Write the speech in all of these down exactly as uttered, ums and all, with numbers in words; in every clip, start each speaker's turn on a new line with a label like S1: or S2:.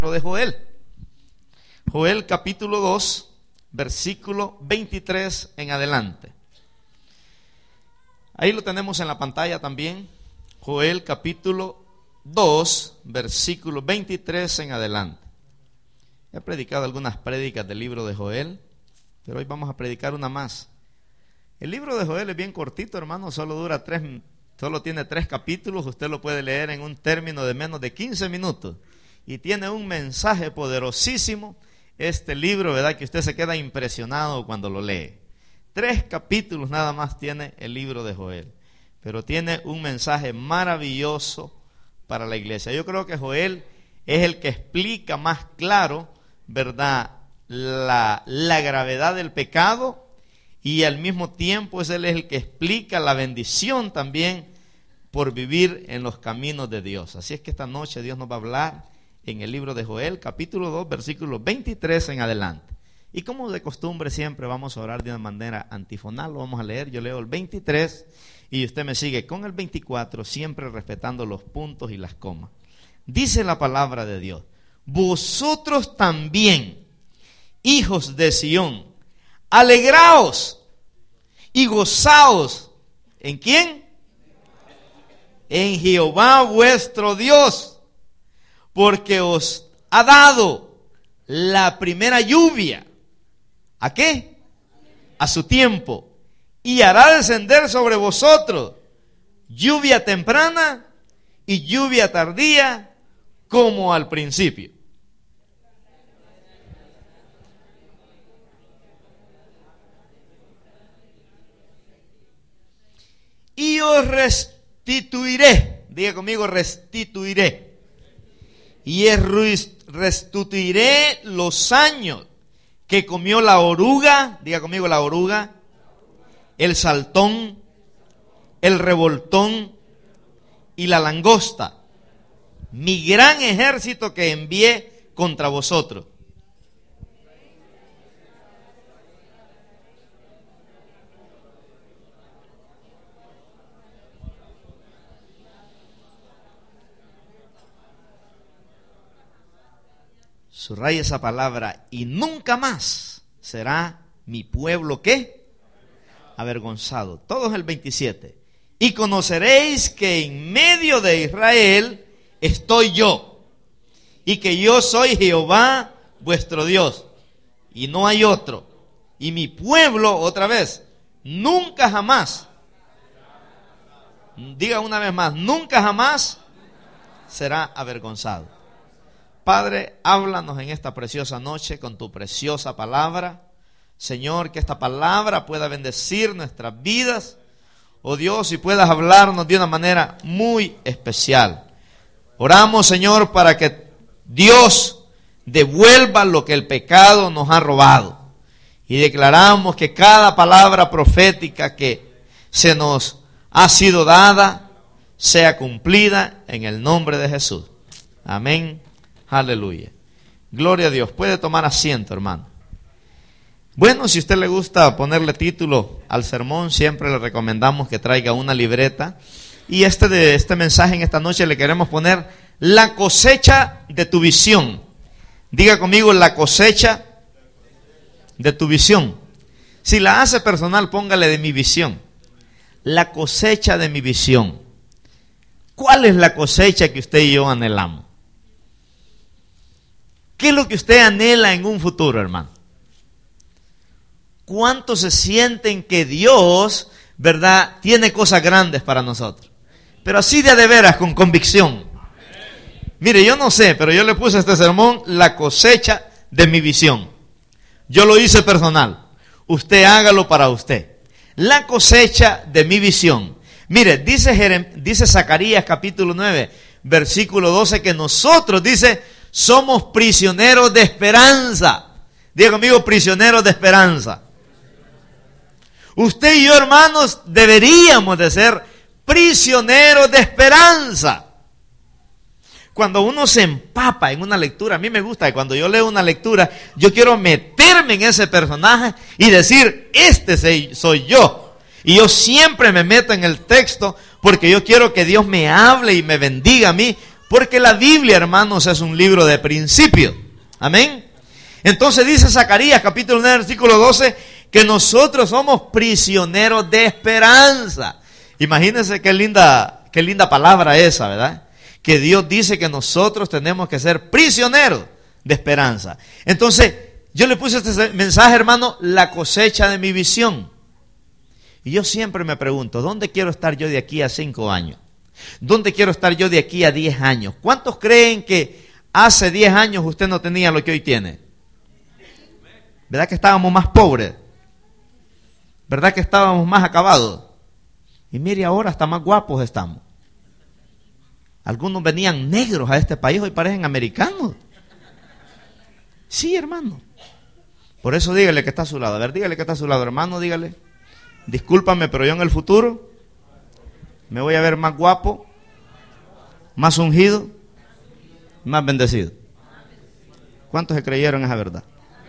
S1: de Joel. Joel capítulo dos, versículo veintitrés en adelante. Ahí lo tenemos en la pantalla también. Joel capítulo dos, versículo veintitrés en adelante. He predicado algunas prédicas del libro de Joel, pero hoy vamos a predicar una más. El libro de Joel es bien cortito, hermano, solo dura tres, solo tiene tres capítulos. Usted lo puede leer en un término de menos de quince minutos. Y tiene un mensaje poderosísimo este libro, ¿verdad? Que usted se queda impresionado cuando lo lee. Tres capítulos nada más tiene el libro de Joel, pero tiene un mensaje maravilloso para la iglesia. Yo creo que Joel es el que explica más claro, ¿verdad?, la, la gravedad del pecado, y al mismo tiempo es él el que explica la bendición también por vivir en los caminos de Dios. Así es que esta noche Dios nos va a hablar en el libro de Joel, capítulo dos, versículo veintitrés en adelante. Y como de costumbre siempre vamos a orar de una manera antifonal, lo vamos a leer. Yo leo el veintitrés y usted me sigue con el veinticuatro, siempre respetando los puntos y las comas. Dice la palabra de Dios: vosotros también, hijos de Sión, alegraos y gozaos. ¿En quién? En Jehová vuestro Dios, porque os ha dado la primera lluvia. ¿A qué? A su tiempo. Y hará descender sobre vosotros lluvia temprana y lluvia tardía, como al principio. Y os restituiré. Diga conmigo, restituiré. Y restituiré los años que comió la oruga, diga conmigo la oruga, el saltón, el revoltón y la langosta, mi gran ejército que envié contra vosotros. Subraya esa palabra: y nunca más será mi pueblo, ¿qué? Avergonzado. Todo es el veintisiete. Y conoceréis que en medio de Israel estoy yo, y que yo soy Jehová vuestro Dios, y no hay otro. Y mi pueblo, otra vez, nunca jamás, diga una vez más, nunca jamás será avergonzado. Padre, háblanos en esta preciosa noche con tu preciosa palabra. Señor, que esta palabra pueda bendecir nuestras vidas. Oh Dios, y puedas hablarnos de una manera muy especial. Oramos, Señor, para que Dios devuelva lo que el pecado nos ha robado. Y declaramos que cada palabra profética que se nos ha sido dada sea cumplida en el nombre de Jesús. Amén. Aleluya. Gloria a Dios. Puede tomar asiento, hermano. Bueno, si a usted le gusta ponerle título al sermón, siempre le recomendamos que traiga una libreta. Y este, de, este mensaje en esta noche le queremos poner: la cosecha de tu visión. Diga conmigo, la cosecha de tu visión. Si la hace personal, póngale de mi visión. La cosecha de mi visión. ¿Cuál es la cosecha que usted y yo anhelamos? ¿Qué es lo que usted anhela en un futuro, hermano? ¿Cuántos se sienten que Dios, verdad, tiene cosas grandes para nosotros? Pero así de a de veras, con convicción. Mire, yo no sé, pero yo le puse a este sermón: la cosecha de mi visión. Yo lo hice personal. Usted hágalo para usted. La cosecha de mi visión. Mire, dice, Jerem, dice Zacarías capítulo nueve, versículo doce, que nosotros, dice, somos prisioneros de esperanza. Diga conmigo, prisioneros de esperanza. Usted y yo, hermanos, deberíamos de ser prisioneros de esperanza. Cuando uno se empapa en una lectura, a mí me gusta que cuando yo leo una lectura, yo quiero meterme en ese personaje y decir: este soy yo. Y yo siempre me meto en el texto porque yo quiero que Dios me hable y me bendiga a mí Porque la Biblia, hermanos, es un libro de principio. Amén. Entonces dice Zacarías, capítulo nueve, versículo doce, que nosotros somos prisioneros de esperanza. Imagínense qué linda, qué linda palabra esa, ¿verdad? Que Dios dice que nosotros tenemos que ser prisioneros de esperanza. Entonces, yo le puse este mensaje, hermano, la cosecha de mi visión. Y yo siempre me pregunto, ¿dónde quiero estar yo de aquí a cinco años? ¿Dónde quiero estar yo de aquí a diez años? ¿Cuántos creen que hace diez años usted no tenía lo que hoy tiene? ¿Verdad que estábamos más pobres? ¿Verdad que estábamos más acabados? Y mire, ahora hasta más guapos estamos. Algunos venían negros a este país, hoy parecen americanos. Sí, hermano. Por eso dígale que está a su lado. A ver, dígale que está a su lado, hermano, dígale. Discúlpame, pero yo en el futuro me voy a ver más guapo, más ungido, más bendecido. ¿Cuántos se creyeron esa verdad?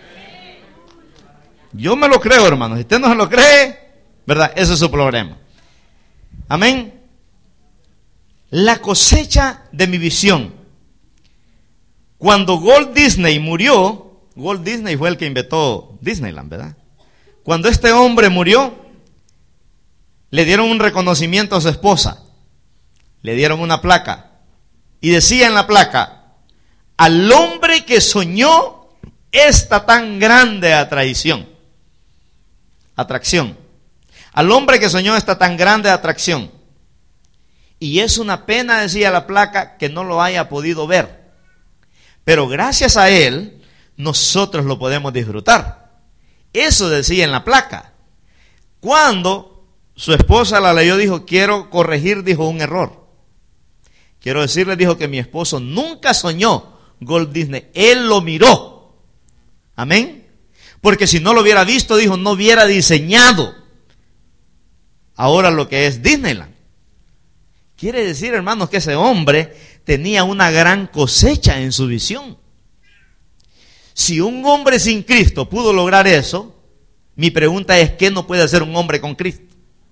S1: Yo me lo creo, hermano. Si usted no se lo cree, ¿verdad? Ese es su problema. Amén. La cosecha de mi visión. Cuando Walt Disney murió, Walt Disney fue el que inventó Disneyland, ¿verdad? Cuando este hombre murió, le dieron un reconocimiento a su esposa. Le dieron una placa. Y decía en la placa, al hombre que soñó esta tan grande atracción. Atracción. Al hombre que soñó esta tan grande atracción. Y es una pena, decía la placa, que no lo haya podido ver. Pero gracias a él, nosotros lo podemos disfrutar. Eso decía en la placa. Cuando su esposa la leyó, dijo, quiero corregir, dijo, un error. Quiero decirle, dijo, que mi esposo nunca soñó Walt Disney. Él lo miró. Amén. Porque si no lo hubiera visto, dijo, no hubiera diseñado ahora lo que es Disneyland. Quiere decir, hermanos, que ese hombre tenía una gran cosecha en su visión. Si un hombre sin Cristo pudo lograr eso, mi pregunta es, ¿qué no puede hacer un hombre con Cristo?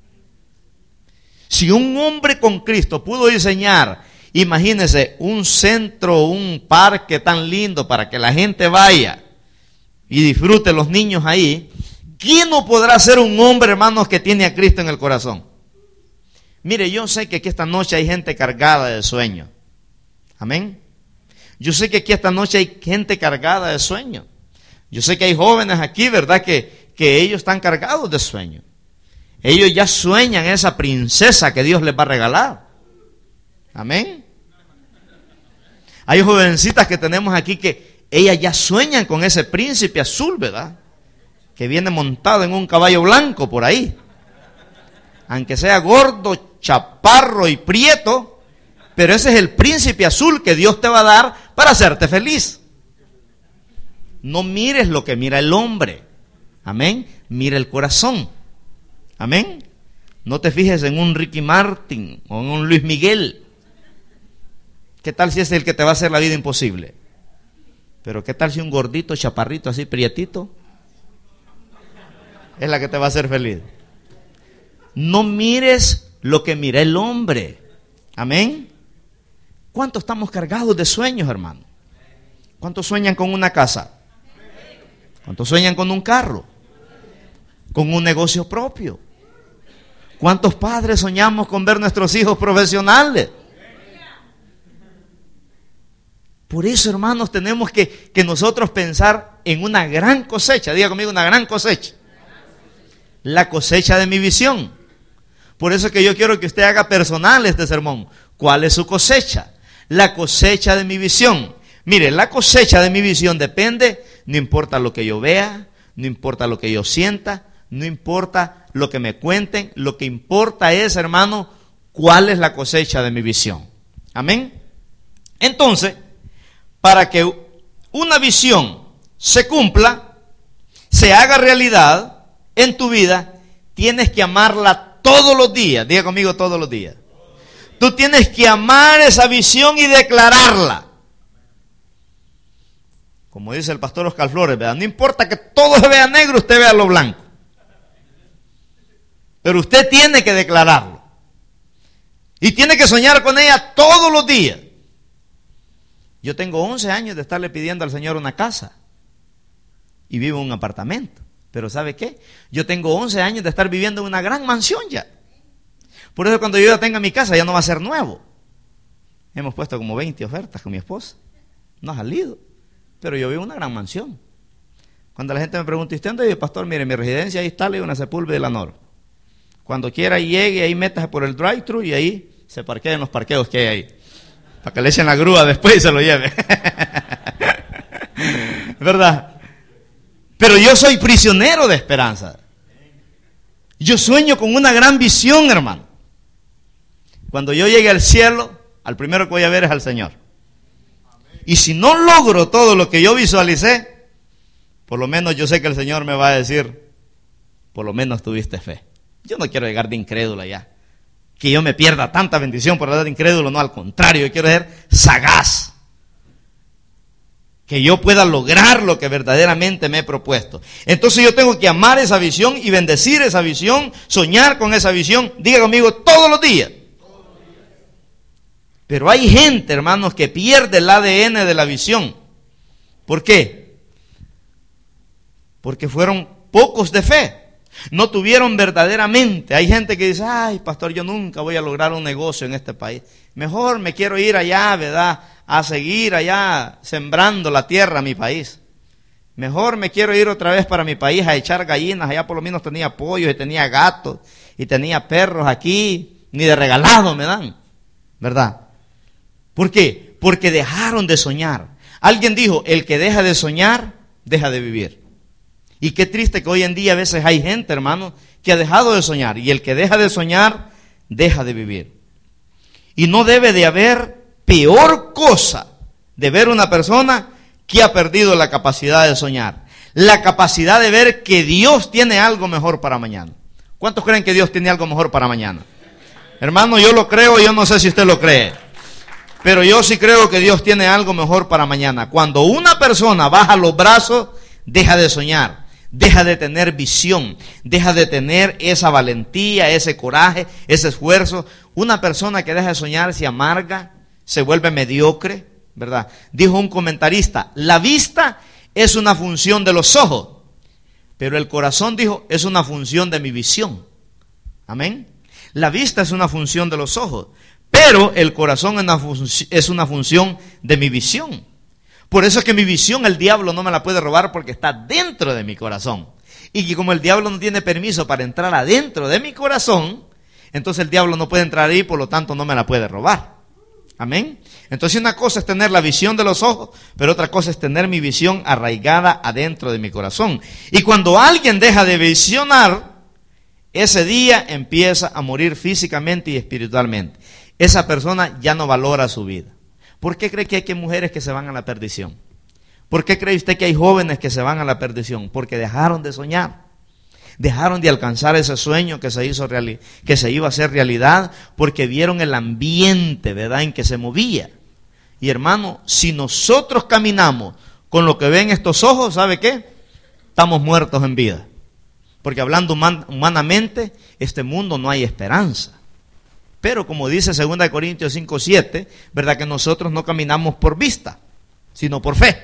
S1: Si un hombre con Cristo pudo diseñar, imagínense, un centro, un parque tan lindo para que la gente vaya y disfrute los niños ahí, ¿quién no podrá ser un hombre, hermanos, que tiene a Cristo en el corazón? Mire, yo sé que aquí esta noche hay gente cargada de sueño. Amén. Yo sé que aquí esta noche hay gente cargada de sueño. Yo sé que hay jóvenes aquí, ¿verdad? Que, que ellos están cargados de sueño. Ellos ya sueñan esa princesa que Dios les va a regalar. Amén. Hay jovencitas que tenemos aquí que ellas ya sueñan con ese príncipe azul, ¿verdad? Que viene montado en un caballo blanco por ahí. Aunque sea gordo, chaparro y prieto, pero ese es el príncipe azul que Dios te va a dar para hacerte feliz. No mires lo que mira el hombre. Amén. Mira el corazón. Amén. No te fijes en un Ricky Martin o en un Luis Miguel. ¿Qué tal si es el que te va a hacer la vida imposible? Pero ¿qué tal si un gordito, chaparrito, así prietito es la que te va a hacer feliz? No mires lo que mira el hombre. Amén. ¿Cuántos estamos cargados de sueños, hermano? ¿Cuántos sueñan con una casa? ¿Cuántos sueñan con un carro? ¿Con un negocio propio? ¿Cuántos padres soñamos con ver nuestros hijos profesionales? Por eso, hermanos, tenemos que, que nosotros pensar en una gran cosecha. Diga conmigo, una gran cosecha. La cosecha de mi visión. Por eso es que yo quiero que usted haga personal este sermón. ¿Cuál es su cosecha? La cosecha de mi visión. Mire, la cosecha de mi visión depende, no importa lo que yo vea, no importa lo que yo sienta, no importa lo que me cuenten, lo que importa es, hermano, cuál es la cosecha de mi visión. Amén. Entonces, para que una visión se cumpla, se haga realidad en tu vida, tienes que amarla todos los días. Diga conmigo, todos los días. Tú tienes que amar esa visión y declararla. Como dice el pastor Oscar Flores, ¿verdad? No importa que todo se vea negro, usted vea lo blanco. Pero usted tiene que declararlo. Y tiene que soñar con ella todos los días. Yo tengo once años de estarle pidiendo al Señor una casa y vivo en un apartamento. Pero ¿sabe qué? Yo tengo once años de estar viviendo en una gran mansión ya. Por eso cuando yo ya tenga mi casa ya no va a ser nuevo. Hemos puesto como veinte ofertas con mi esposa. No ha salido. Pero yo vivo en una gran mansión. Cuando la gente me pregunta, ¿y usted dónde vive, pastor? Mire, mi residencia ahí está, le digo, en la Sepúlveda de la Nor. Cuando quiera llegue, ahí métase por el drive-thru y ahí se parquea en los parqueos que hay ahí. Para que le echen la grúa después y se lo lleve. ¿Verdad? Pero yo soy prisionero de esperanza. Yo sueño con una gran visión, hermano. Cuando yo llegue al cielo, al primero que voy a ver es al Señor. Y si no logro todo lo que yo visualicé, por lo menos yo sé que el Señor me va a decir, por lo menos tuviste fe. Yo no quiero llegar de incrédulo ya. Que yo me pierda tanta bendición por estar de incrédulo, no, al contrario, yo quiero ser sagaz. Que yo pueda lograr lo que verdaderamente me he propuesto. Entonces yo tengo que amar esa visión y bendecir esa visión, soñar con esa visión. Diga conmigo, todos los días. Pero hay gente, hermanos, que pierde el A D N de la visión. ¿Por qué? Porque fueron pocos de fe. No tuvieron verdaderamente. Hay gente que dice, ay, pastor, yo nunca voy a lograr un negocio en este país. Mejor me quiero ir allá, ¿verdad? A seguir allá sembrando la tierra a mi país. Mejor me quiero ir otra vez para mi país a echar gallinas. Allá por lo menos tenía pollos y tenía gatos y tenía perros aquí. Ni de regalado me dan, ¿verdad? ¿Por qué? Porque dejaron de soñar. Alguien dijo, el que deja de soñar, deja de vivir. Y qué triste que hoy en día a veces hay gente, hermano, que ha dejado de soñar. Y el que deja de soñar, deja de vivir. Y no debe de haber peor cosa de ver una persona que ha perdido la capacidad de soñar. La capacidad de ver que Dios tiene algo mejor para mañana. ¿Cuántos creen que Dios tiene algo mejor para mañana? Hermano, yo lo creo, yo no sé si usted lo cree. Pero yo sí creo que Dios tiene algo mejor para mañana. Cuando una persona baja los brazos, deja de soñar, deja de tener visión, deja de tener esa valentía, ese coraje, ese esfuerzo. Una persona que deja de soñar se amarga, se vuelve mediocre, ¿verdad? Dijo un comentarista, la vista es una función de los ojos, pero el corazón, dijo, es una función de mi visión. Amén. La vista es una función de los ojos, pero el corazón es una, func- es una función de mi visión. Por eso es que mi visión el diablo no me la puede robar porque está dentro de mi corazón. Y que como el diablo no tiene permiso para entrar adentro de mi corazón, entonces el diablo no puede entrar ahí, por lo tanto no me la puede robar. Amén. Entonces una cosa es tener la visión de los ojos, pero otra cosa es tener mi visión arraigada adentro de mi corazón. Y cuando alguien deja de visionar, ese día empieza a morir físicamente y espiritualmente. Esa persona ya no valora su vida. ¿Por qué cree que hay que mujeres que se van a la perdición? ¿Por qué cree usted que hay jóvenes que se van a la perdición? Porque dejaron de soñar. Dejaron de alcanzar ese sueño que se hizo reali- que se iba a hacer realidad, porque vieron el ambiente, ¿verdad?, en que se movía. Y hermano, si nosotros caminamos con lo que ven estos ojos, ¿sabe qué? Estamos muertos en vida. Porque hablando human- humanamente, este mundo no hay esperanza. Pero como dice segunda de Corintios cinco siete, ¿verdad?, que nosotros no caminamos por vista, sino por fe.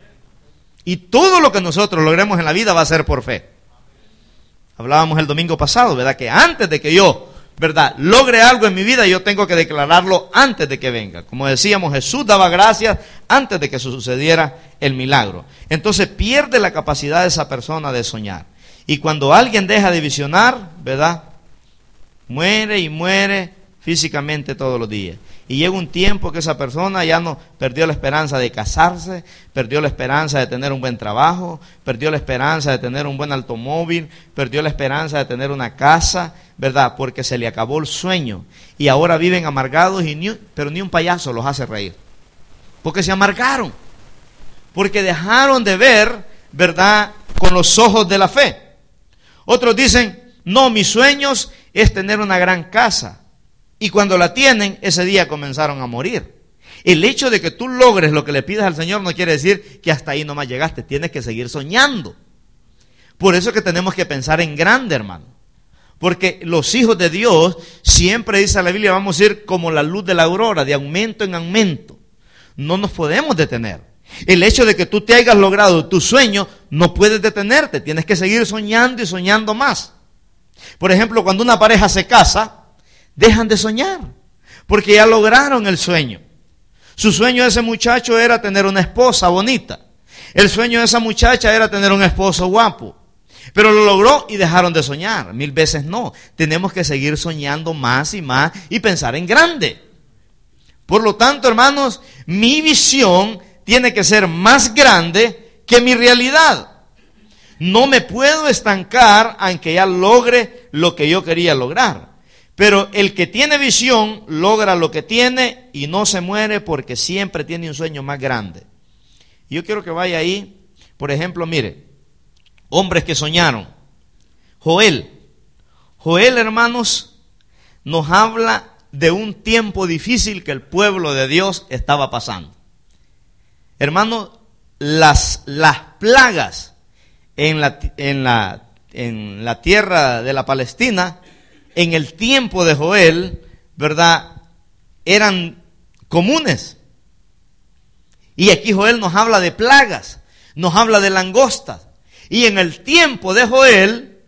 S1: Y todo lo que nosotros logremos en la vida va a ser por fe. Hablábamos el domingo pasado, ¿verdad?, que antes de que yo, ¿verdad?, logre algo en mi vida, yo tengo que declararlo antes de que venga. Como decíamos, Jesús daba gracias antes de que sucediera el milagro. Entonces pierde la capacidad de esa persona de soñar. Y cuando alguien deja de visionar, ¿verdad?, muere y muere físicamente todos los días. Y llega un tiempo que esa persona ya no perdió la esperanza de casarse, perdió la esperanza de tener un buen trabajo, perdió la esperanza de tener un buen automóvil, perdió la esperanza de tener una casa, ¿verdad? Porque se le acabó el sueño. Y ahora viven amargados, y ni, pero ni un payaso los hace reír. Porque se amargaron. Porque dejaron de ver, ¿verdad?, con los ojos de la fe. Otros dicen, no, mis sueños es tener una gran casa. Y cuando la tienen, ese día comenzaron a morir. El hecho de que tú logres lo que le pidas al Señor no quiere decir que hasta ahí nomás llegaste. Tienes que seguir soñando. Por eso es que tenemos que pensar en grande, hermano. Porque los hijos de Dios, siempre dice la Biblia, vamos a ir como la luz de la aurora, de aumento en aumento. no nos podemos detener. El hecho de que tú te hayas logrado tu sueño, no puedes detenerte, tienes que seguir soñando y soñando más. Por ejemplo, cuando una pareja se casa, dejan de soñar, porque ya lograron el sueño. Su sueño de ese muchacho era tener una esposa bonita. El sueño de esa muchacha era tener un esposo guapo. Pero lo logró y dejaron de soñar. Mil veces no. Tenemos que seguir soñando más y más y pensar en grande. Por lo tanto, hermanos, mi visión tiene que ser más grande que mi realidad. No me puedo estancar aunque ya logre lo que yo quería lograr. Pero el que tiene visión logra lo que tiene y no se muere porque siempre tiene un sueño más grande. Yo quiero que vaya ahí. Por ejemplo, mire, hombres que soñaron. Joel. Joel, hermanos, nos habla de un tiempo difícil que el pueblo de Dios estaba pasando. Hermanos, las, las plagas en la, en, la, en la tierra de la Palestina, en el tiempo de Joel, ¿verdad?, eran comunes. Y aquí Joel nos habla de plagas, nos habla de langostas. Y en el tiempo de Joel,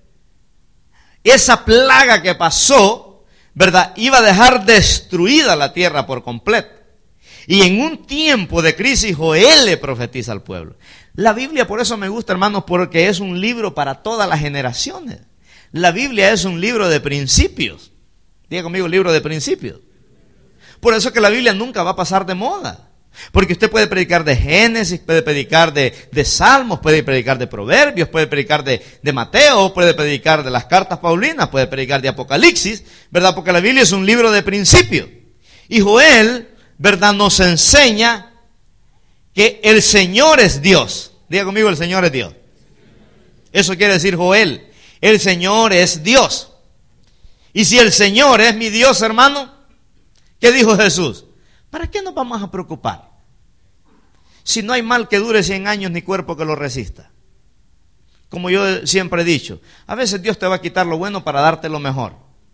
S1: esa plaga que pasó, ¿verdad?, iba a dejar destruida la tierra por completo. Y en un tiempo de crisis, Joel le profetiza al pueblo. La Biblia, por eso me gusta, hermanos, porque es un libro para todas las generaciones. La Biblia es un libro de principios. Diga conmigo, libro de principios. Por eso que la Biblia nunca va a pasar de moda. Porque usted puede predicar de Génesis, puede predicar de, de Salmos, puede predicar de Proverbios, puede predicar de, de Mateo, puede predicar de las cartas paulinas, puede predicar de Apocalipsis, ¿verdad? Porque la Biblia es un libro de principios. Y Joel, ¿verdad?, nos enseña que el Señor es Dios. Diga conmigo, el Señor es Dios. Eso quiere decir Joel. El Señor es Dios. Y si el Señor es mi Dios, hermano, ¿qué dijo Jesús? ¿Para qué nos vamos a preocupar? Si no hay mal que dure cien años ni cuerpo que lo resista. Como yo siempre he dicho, a veces Dios te va a quitar lo bueno para darte lo mejor.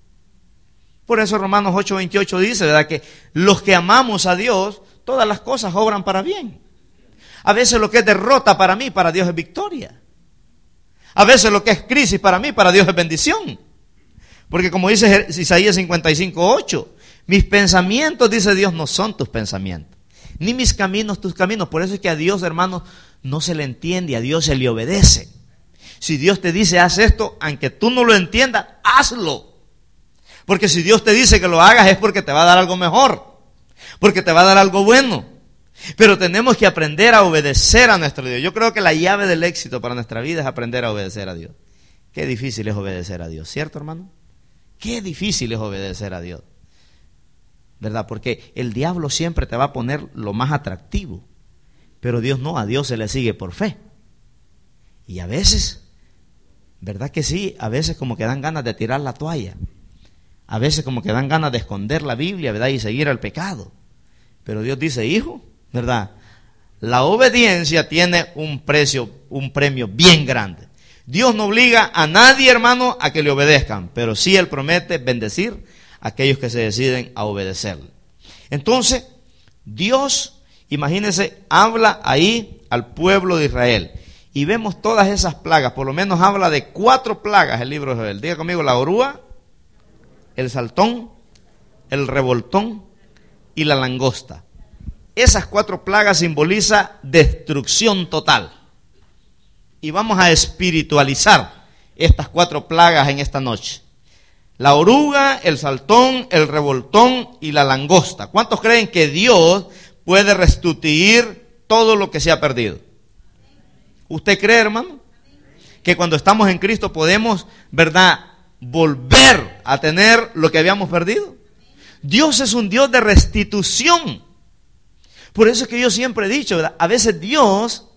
S1: Por eso Romanos ocho veintiocho dice, ¿verdad?, que los que amamos a Dios, todas las cosas obran para bien. A veces lo que es derrota para mí, para Dios es victoria. A veces lo que es crisis para mí, para Dios es bendición. Porque como dice Isaías cincuenta y cinco ocho, mis pensamientos, dice Dios, no son tus pensamientos, ni mis caminos tus caminos. Por eso es que a Dios, hermanos, no se le entiende, a Dios se le obedece. Si Dios te dice, haz esto, aunque tú no lo entiendas, hazlo. Porque si Dios te dice que lo hagas es porque te va a dar algo mejor, porque te va a dar algo bueno. Pero tenemos que aprender a obedecer a nuestro Dios. Yo creo que la llave del éxito para nuestra vida es aprender a obedecer a Dios. Qué difícil es obedecer a Dios, ¿cierto, hermano? Qué difícil es obedecer a Dios, ¿verdad? Porque el diablo siempre te va a poner lo más atractivo, pero Dios no, a Dios se le sigue por fe. Y a veces, ¿verdad que sí? A veces como que dan ganas de tirar la toalla. A veces como que dan ganas de esconder la Biblia, ¿verdad?, y seguir al pecado. Pero Dios dice, hijo, ¿verdad?, la obediencia tiene un precio, un premio bien grande. Dios no obliga a nadie, hermano, a que le obedezcan, pero sí Él promete bendecir a aquellos que se deciden a obedecerle. Entonces, Dios, imagínense, habla ahí al pueblo de Israel. Y vemos todas esas plagas, por lo menos habla de cuatro plagas el libro de Joel. Diga conmigo, la oruga, el saltón, el revoltón y la langosta. Esas cuatro plagas simbolizan destrucción total. Y vamos a espiritualizar estas cuatro plagas en esta noche. La oruga, el saltón, el revoltón y la langosta. ¿Cuántos creen que Dios puede restituir todo lo que se ha perdido? ¿Usted cree, hermano? Que cuando estamos en Cristo podemos, ¿verdad?, volver a tener lo que habíamos perdido. Dios es un Dios de restitución. Por eso es que yo siempre he dicho, ¿verdad?, a veces Dios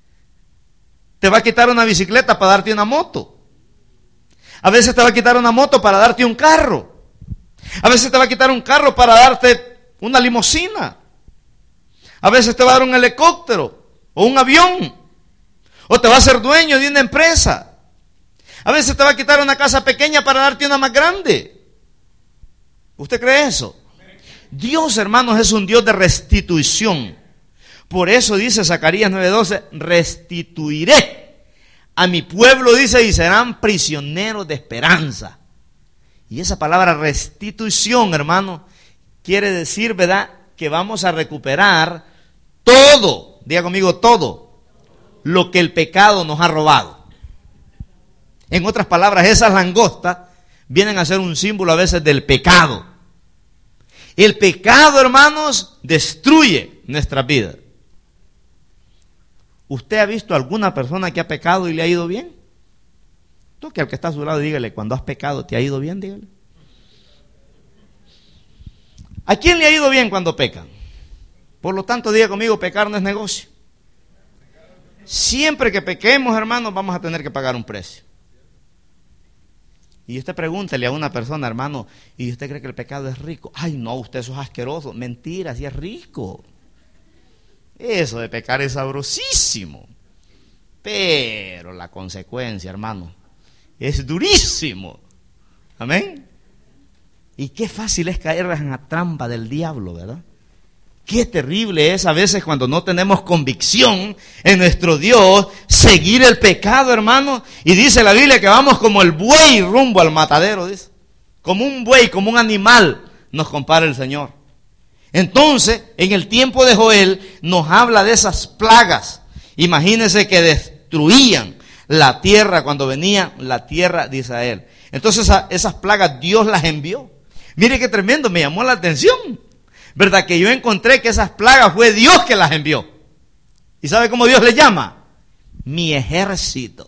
S1: te va a quitar una bicicleta para darte una moto. A veces te va a quitar una moto para darte un carro. A veces te va a quitar un carro para darte una limusina. A veces te va a dar un helicóptero o un avión. O te va a hacer dueño de una empresa. A veces te va a quitar una casa pequeña para darte una más grande. ¿Usted cree eso? Dios, hermanos, es un Dios de restitución. Por eso dice Zacarías nueve doce, restituiré a mi pueblo, dice, y serán prisioneros de esperanza. Y esa palabra restitución, hermano, quiere decir, ¿verdad?, que vamos a recuperar todo, diga conmigo, todo lo que el pecado nos ha robado. En otras palabras, esas langostas vienen a ser un símbolo a veces del pecado. El pecado, hermanos, destruye nuestras vidas. ¿Usted ha visto alguna persona que ha pecado y le ha ido bien? Toque al que está a su lado y dígale, cuando has pecado, ¿te ha ido bien? Dígale. ¿A quién le ha ido bien cuando pecan? Por lo tanto, diga conmigo, pecar no es negocio. Siempre que pequemos, hermanos, vamos a tener que pagar un precio. Y usted pregúntele a una persona, hermano, ¿y usted cree que el pecado es rico? Ay, no, usted eso es asqueroso. Mentira, sí es rico. Eso de pecar es sabrosísimo. Pero la consecuencia, hermano, es durísimo. Amén. Y qué fácil es caer en la trampa del diablo, ¿verdad? Qué terrible es a veces cuando no tenemos convicción en nuestro Dios, seguir el pecado, hermano. Y dice la Biblia que vamos como el buey rumbo al matadero, dice. Como un buey, como un animal, nos compara el Señor. Entonces, en el tiempo de Joel, nos habla de esas plagas. Imagínense que destruían la tierra cuando venía la tierra de Israel. Entonces, esas plagas Dios las envió. Mire qué tremendo, me llamó la atención. ¿Verdad? Que yo encontré que esas plagas fue Dios que las envió. ¿Y sabe cómo Dios le llama? Mi ejército.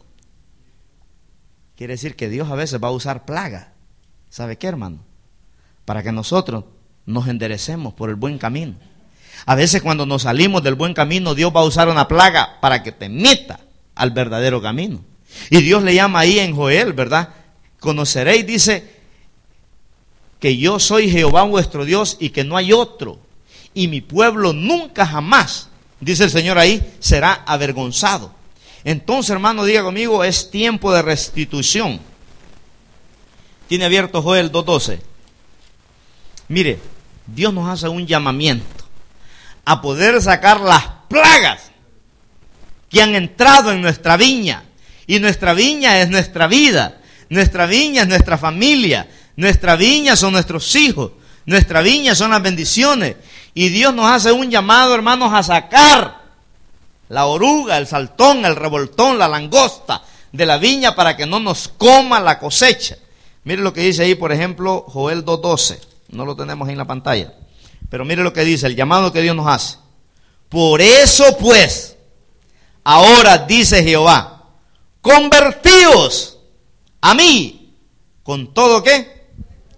S1: Quiere decir que Dios a veces va a usar plagas. ¿Sabe qué, hermano? Para que nosotros nos enderecemos por el buen camino. A veces cuando nos salimos del buen camino, Dios va a usar una plaga para que te meta al verdadero camino. Y Dios le llama ahí en Joel, ¿verdad? Conoceréis, dice, que yo soy Jehová vuestro Dios y que no hay otro. Y mi pueblo nunca jamás, dice el Señor ahí, será avergonzado. Entonces, hermano, diga conmigo, es tiempo de restitución. Tiene abierto Joel dos doce. Mire, Dios nos hace un llamamiento a poder sacar las plagas que han entrado en nuestra viña. Y nuestra viña es nuestra vida. Nuestra viña es nuestra familia. Nuestra viña son nuestros hijos. Nuestra viña son las bendiciones. Y Dios nos hace un llamado, hermanos, a sacar la oruga, el saltón, el revoltón, la langosta de la viña para que no nos coma la cosecha. Mire lo que dice ahí, por ejemplo, Joel dos doce. No lo tenemos ahí en la pantalla. Pero mire lo que dice, el llamado que Dios nos hace. Por eso, pues, ahora dice Jehová, convertíos a mí, ¿con todo qué?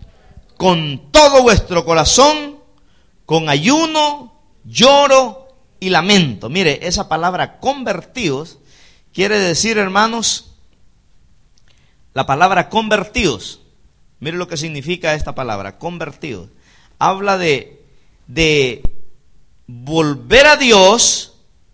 S1: Con todo vuestro corazón, con ayuno, lloro y lamento. Mire, esa palabra convertíos quiere decir, hermanos, la palabra convertíos. Mire lo que significa esta palabra, convertíos. Habla de, de volver a Dios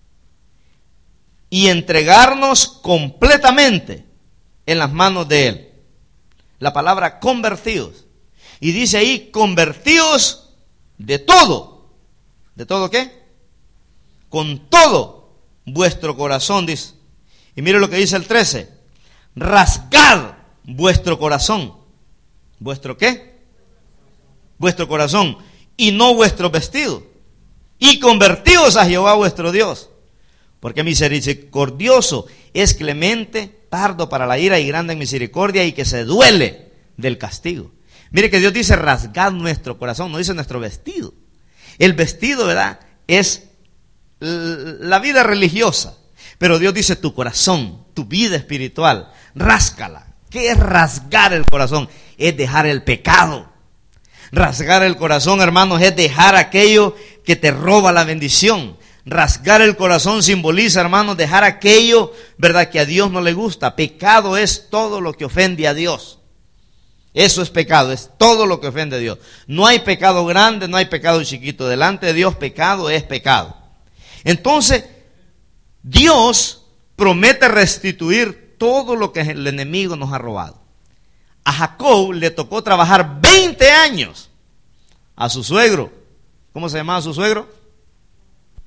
S1: y entregarnos completamente en las manos de Él. La palabra convertíos. Y dice ahí, convertíos de todo. ¿De todo qué? Con todo vuestro corazón, dice. Y mire lo que dice el trece. Rasgad vuestro corazón. ¿Vuestro qué? Vuestro corazón. Y no vuestro vestido. Y convertíos a Jehová vuestro Dios. Porque misericordioso es clemente, tardo para la ira y grande en misericordia y que se duele del castigo. Mire que Dios dice rasgad nuestro corazón, no dice nuestro vestido. El vestido, ¿verdad?, es la vida religiosa. Pero Dios dice tu corazón, tu vida espiritual, ráscala. ¿Qué es rasgar el corazón? Es dejar el pecado. Rasgar el corazón, hermanos, es dejar aquello que te roba la bendición. Rasgar el corazón simboliza, hermanos, dejar aquello, ¿verdad?, que a Dios no le gusta. Pecado es todo lo que ofende a Dios. Eso es pecado, es todo lo que ofende a Dios. No hay pecado grande, no hay pecado chiquito. Delante de Dios, pecado es pecado. Entonces, Dios promete restituir todo lo que el enemigo nos ha robado. A Jacob le tocó trabajar veinte años. A su suegro, ¿cómo se llamaba su suegro?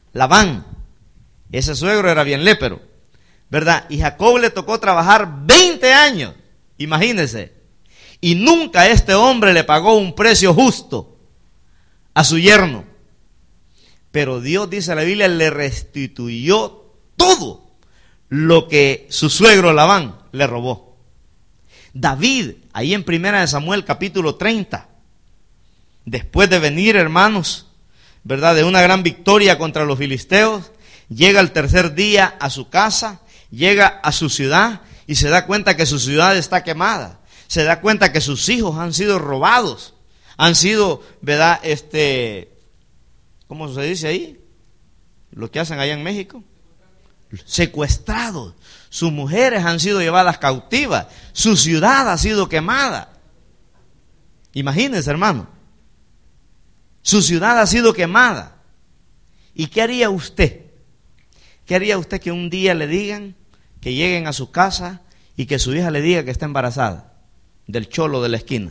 S1: Labán. Ese suegro era bien lépero, ¿verdad? Y Jacob le tocó trabajar veinte años, imagínense. Y nunca este hombre le pagó un precio justo a su yerno. Pero Dios, dice la Biblia, le restituyó todo lo que su suegro Labán le robó. David, ahí en Primera de Samuel capítulo treinta, después de venir, hermanos, ¿verdad?, de una gran victoria contra los filisteos, llega el tercer día a su casa, llega a su ciudad y se da cuenta que su ciudad está quemada. Se da cuenta que sus hijos han sido robados, han sido, ¿verdad?, este, ¿cómo se dice ahí? Lo que hacen allá en México. Secuestrados. Sus mujeres han sido llevadas cautivas. Su ciudad ha sido quemada. Imagínense, hermano. Su ciudad ha sido quemada. ¿Y qué haría usted? ¿Qué haría usted que un día le digan, que lleguen a su casa y que su hija le diga que está embarazada del cholo de la esquina?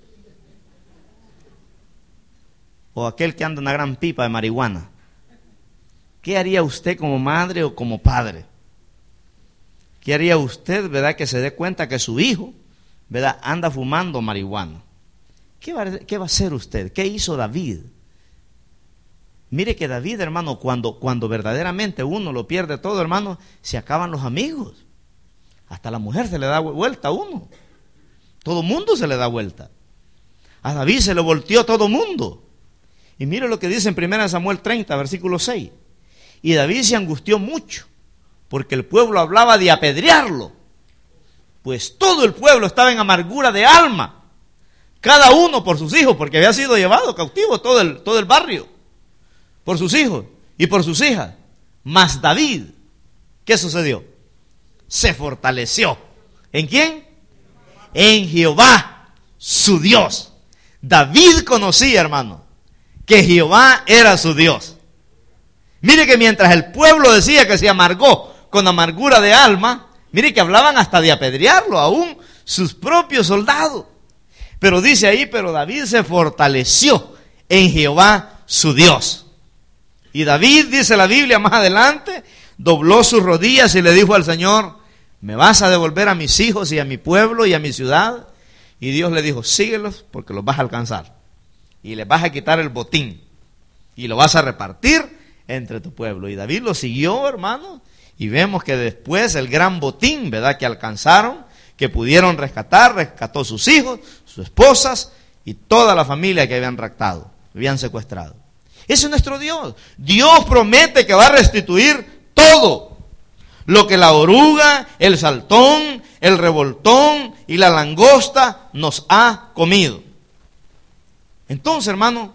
S1: O aquel que anda una gran pipa de marihuana. ¿Qué haría usted como madre o como padre? ¿Qué haría usted, verdad, que se dé cuenta que su hijo, verdad, anda fumando marihuana? ¿Qué va, qué va a hacer usted? ¿Qué hizo David? Mire que David, hermano, cuando, cuando verdaderamente uno lo pierde todo, hermano, se acaban los amigos. Hasta la mujer se le da vuelta a uno. Todo mundo se le da vuelta. A David se le volteó todo mundo. Y mire lo que dice en Primera de Samuel treinta, versículo seis. Y David se angustió mucho, porque el pueblo hablaba de apedrearlo. Pues todo el pueblo estaba en amargura de alma, cada uno por sus hijos, porque había sido llevado cautivo todo el, todo el barrio, por sus hijos y por sus hijas. Mas David, ¿qué sucedió? Se fortaleció. ¿En quién? En Jehová, su Dios. David conocía, hermano, que Jehová era su Dios. Mire que mientras el pueblo decía que se amargó con amargura de alma, mire que hablaban hasta de apedrearlo, aún sus propios soldados. Pero dice ahí, pero David se fortaleció en Jehová su Dios. Y David, dice la Biblia más adelante, dobló sus rodillas y le dijo al Señor, ¿me vas a devolver a mis hijos y a mi pueblo y a mi ciudad? Y Dios le dijo, síguelos porque los vas a alcanzar. Y les vas a quitar el botín. Y lo vas a repartir entre tu pueblo. Y David lo siguió, hermano. Y vemos que después el gran botín, ¿verdad?, que alcanzaron, que pudieron rescatar, rescató sus hijos, sus esposas y toda la familia que habían raptado, habían secuestrado. Ese es nuestro Dios. Dios promete que va a restituir todo. Lo que la oruga, el saltón, el revoltón y la langosta nos ha comido. Entonces, hermano,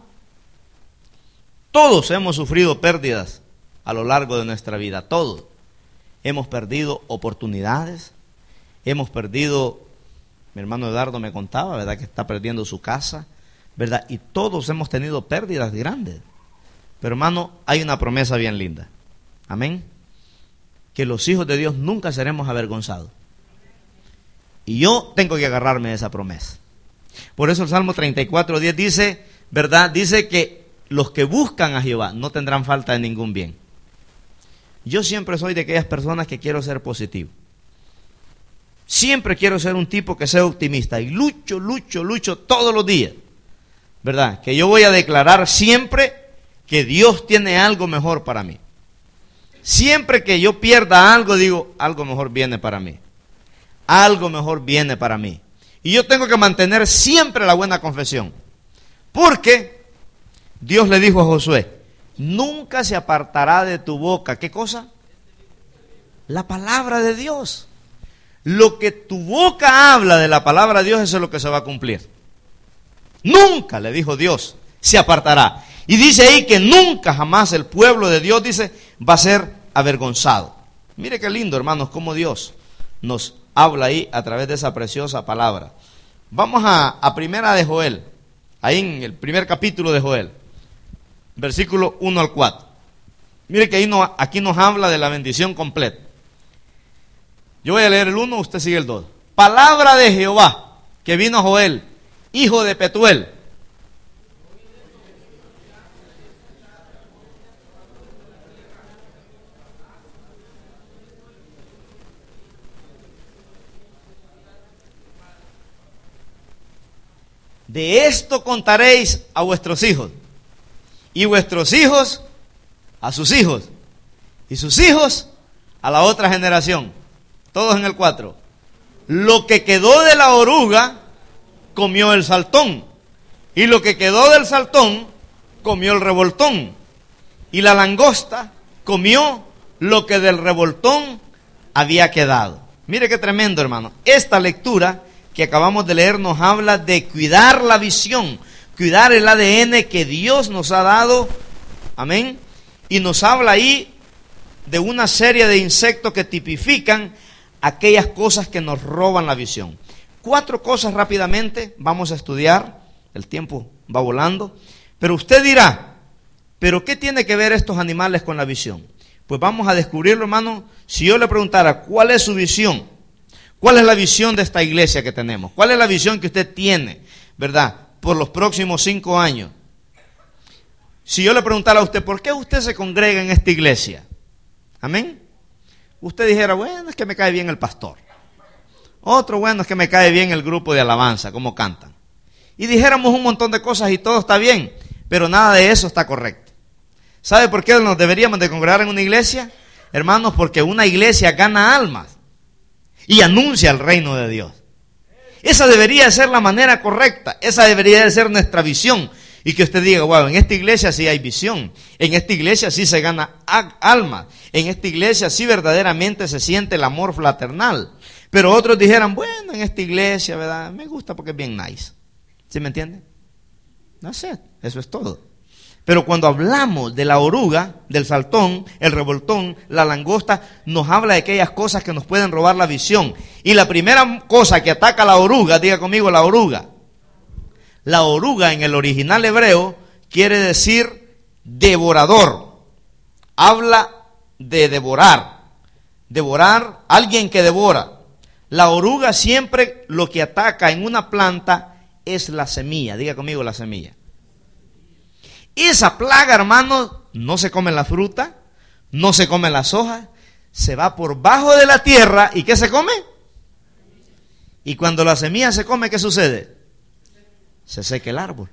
S1: todos hemos sufrido pérdidas a lo largo de nuestra vida. Todos. Hemos perdido oportunidades. Hemos perdido, mi hermano Eduardo me contaba, ¿verdad?, que está perdiendo su casa, ¿verdad? Y todos hemos tenido pérdidas grandes. Pero, hermano, hay una promesa bien linda. Amén. Que los hijos de Dios nunca seremos avergonzados. Y yo tengo que agarrarme de esa promesa. Por eso el Salmo treinta y cuatro, diez dice, ¿verdad? Dice que los que buscan a Jehová no tendrán falta de ningún bien. Yo siempre soy de aquellas personas que quiero ser positivo. Siempre quiero ser un tipo que sea optimista. Y lucho, lucho, lucho todos los días. ¿Verdad? Que yo voy a declarar siempre que Dios tiene algo mejor para mí. Siempre que yo pierda algo, digo, algo mejor viene para mí. Algo mejor viene para mí. Y yo tengo que mantener siempre la buena confesión. Porque Dios le dijo a Josué, nunca se apartará de tu boca, ¿qué cosa? La palabra de Dios. Lo que tu boca habla de la palabra de Dios, eso es lo que se va a cumplir. Nunca, le dijo Dios, se apartará. Y dice ahí que nunca jamás el pueblo de Dios, dice, va a ser avergonzado. Mire qué lindo, hermanos, cómo Dios nos habla ahí a través de esa preciosa palabra. Vamos a, a Primera de Joel, ahí en el primer capítulo de Joel, versículo uno al cuatro. Mire que ahí no, aquí nos habla de la bendición completa. Yo voy a leer el uno, usted sigue el dos. Palabra de Jehová, que vino a Joel, hijo de Petuel. de esto contaréis a vuestros hijos, y vuestros hijos a sus hijos, y sus hijos a la otra generación. Todos en el cuatro. Lo que quedó de la oruga, comió el saltón. Y lo que quedó del saltón, comió el revoltón. Y la langosta comió lo que del revoltón había quedado. Mire qué tremendo, hermano. Esta lectura que acabamos de leer nos habla de cuidar la visión, cuidar el A D N que Dios nos ha dado. Amén. Y nos habla ahí de una serie de insectos que tipifican aquellas cosas que nos roban la visión. Cuatro cosas rápidamente vamos a estudiar. El tiempo va volando. Pero usted dirá, ¿pero qué tiene que ver estos animales con la visión? Pues vamos a descubrirlo, hermano. Si yo le preguntara, ¿cuál es su visión? ¿Cuál es la visión de esta iglesia que tenemos? ¿Cuál es la visión que usted tiene, verdad, por los próximos cinco años? Si yo le preguntara a usted, ¿por qué usted se congrega en esta iglesia? Amén. Usted dijera, bueno, es que me cae bien el pastor. Otro, bueno, es que me cae bien el grupo de alabanza, cómo cantan. Y dijéramos un montón de cosas y todo está bien, pero nada de eso está correcto. ¿Sabe por qué nos deberíamos de congregar en una iglesia? Hermanos, porque una iglesia gana almas y anuncia el reino de Dios. Esa debería ser la manera correcta, esa debería de ser nuestra visión. Y que usted diga, wow, en esta iglesia sí hay visión, en esta iglesia sí se gana alma, en esta iglesia sí verdaderamente se siente el amor fraternal. Pero otros dijeran, bueno, en esta iglesia, ¿verdad? Me gusta porque es bien nice. ¿Sí me entiende? No sé, eso es todo. Pero cuando hablamos de la oruga, del saltón, el revoltón, la langosta, nos habla de aquellas cosas que nos pueden robar la visión. Y la primera cosa que ataca a la oruga, diga conmigo, la oruga. La oruga en el original hebreo quiere decir devorador. Habla de devorar. Devorar, alguien que devora. La oruga siempre lo que ataca en una planta es la semilla. Diga conmigo, la semilla. Esa plaga, hermanos, no se come la fruta, no se come las hojas, se va por bajo de la tierra. ¿Y qué se come? Y cuando la semilla se come, ¿qué sucede? Se seca el árbol.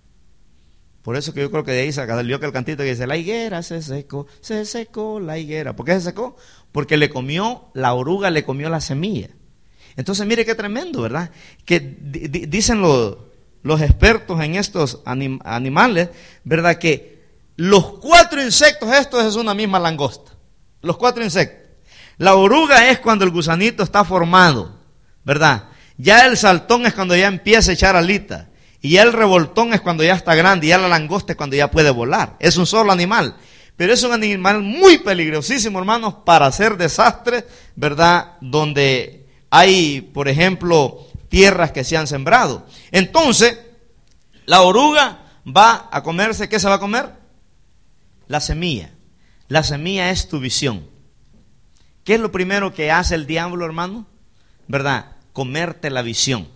S1: Por eso que yo creo que de ahí salió que el cantito que dice, la higuera se secó, se secó la higuera. ¿Por qué se secó? Porque le comió, la oruga le comió la semilla. Entonces mire qué tremendo, ¿verdad? Que d- d- dicen los, los expertos en estos anim- animales, ¿verdad? Que los cuatro insectos estos es una misma langosta. Los cuatro insectos. La oruga es cuando el gusanito está formado, ¿verdad? Ya el saltón es cuando ya empieza a echar alitas. Y ya el revoltón es cuando ya está grande, y ya la langosta es cuando ya puede volar. Es un solo animal, pero es un animal muy peligrosísimo, hermanos, para hacer desastres, ¿verdad? Donde hay, por ejemplo, tierras que se han sembrado. Entonces, la oruga va a comerse, ¿qué se va a comer? La semilla. La semilla es tu visión. ¿Qué es lo primero que hace el diablo, hermano? ¿Verdad? Comerte la visión.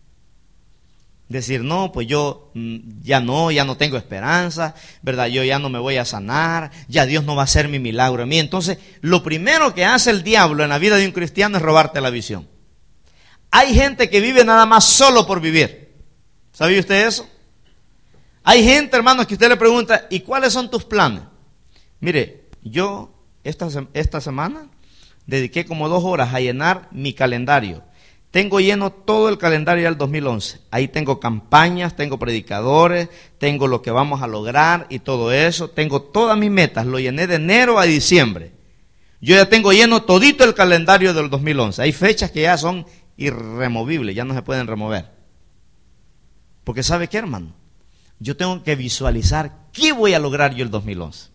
S1: Decir, no, pues yo ya no, ya no tengo esperanza, ¿verdad? Yo ya no me voy a sanar, ya Dios no va a hacer mi milagro en mí. Entonces, lo primero que hace el diablo en la vida de un cristiano es robarte la visión. Hay gente que vive nada más solo por vivir. ¿Sabía usted eso? Hay gente, hermanos, que usted le pregunta, ¿y cuáles son tus planes? Mire, yo esta, esta semana dediqué como dos horas a llenar mi calendario. Tengo lleno todo el calendario del dos mil once. Ahí tengo campañas, tengo predicadores, tengo lo que vamos a lograr y todo eso. Tengo todas mis metas, lo llené de enero a diciembre. Yo ya tengo lleno todito el calendario del dos mil once. Hay fechas que ya son irremovibles, ya no se pueden remover. Porque ¿sabe qué, hermano? Yo tengo que visualizar qué voy a lograr yo el dos mil once.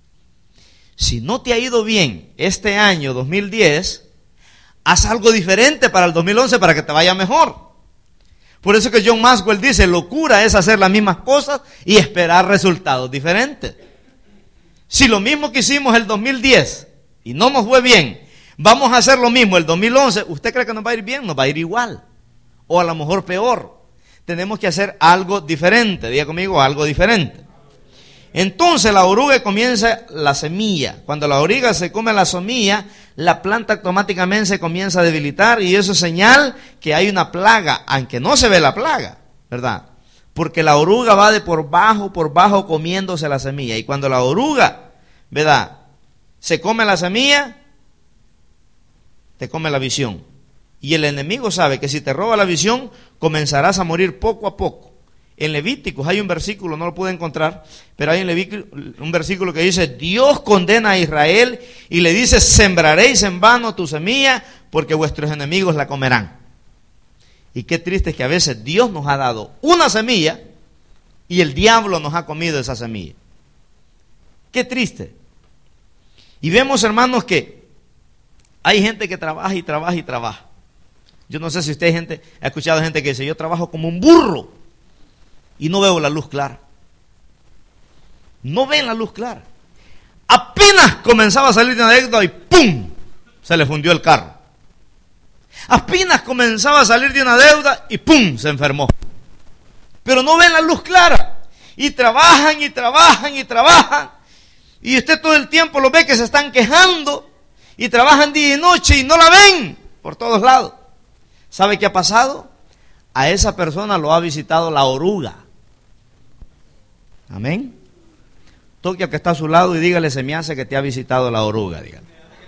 S1: Si no te ha ido bien este año dos mil diez... haz algo diferente para el dos mil once para que te vaya mejor. Por eso que John Maxwell dice, locura es hacer las mismas cosas y esperar resultados diferentes. Si lo mismo que hicimos el dos mil diez y no nos fue bien, vamos a hacer lo mismo el dos mil once, ¿usted cree que nos va a ir bien? Nos va a ir igual. O a lo mejor peor. Tenemos que hacer algo diferente. Diga conmigo, algo diferente. Entonces la oruga comienza la semilla. Cuando la oruga se come la semilla, la planta automáticamente se comienza a debilitar y eso es señal que hay una plaga, aunque no se ve la plaga, ¿verdad? Porque la oruga va de por bajo, por bajo comiéndose la semilla. Y cuando la oruga, ¿verdad?, se come la semilla, te come la visión. Y el enemigo sabe que si te roba la visión, comenzarás a morir poco a poco. En Levíticos hay un versículo, no lo pude encontrar, pero hay en Levíticos un versículo que dice: Dios condena a Israel y le dice: sembraréis en vano tu semilla, porque vuestros enemigos la comerán. Y qué triste es que a veces Dios nos ha dado una semilla y el diablo nos ha comido esa semilla. Qué triste. Y vemos, hermanos, que hay gente que trabaja y trabaja y trabaja. Yo no sé si usted gente, ha escuchado gente que dice: yo trabajo como un burro y no veo la luz clara. No ven la luz clara. Apenas comenzaba a salir de una deuda y ¡pum!, se le fundió el carro. Apenas comenzaba a salir de una deuda y ¡pum!, se enfermó. Pero no ven la luz clara. Y trabajan y trabajan y trabajan. Y usted todo el tiempo lo ve que se están quejando. Y trabajan día y noche y no la ven por todos lados. ¿Sabe qué ha pasado? A esa persona lo ha visitado la oruga. Amén. Toque al que está a su lado y dígale: se me hace que te ha visitado la oruga. Dígale.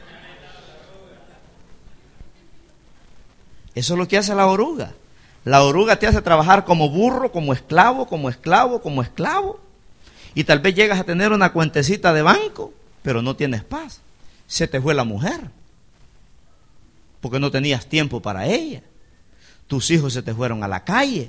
S1: Eso es lo que hace la oruga. La oruga te hace trabajar como burro, como esclavo, como esclavo, como esclavo. Y tal vez llegas a tener una cuentecita de banco, pero no tienes paz. Se te fue la mujer, porque no tenías tiempo para ella. Tus hijos se te fueron a la calle.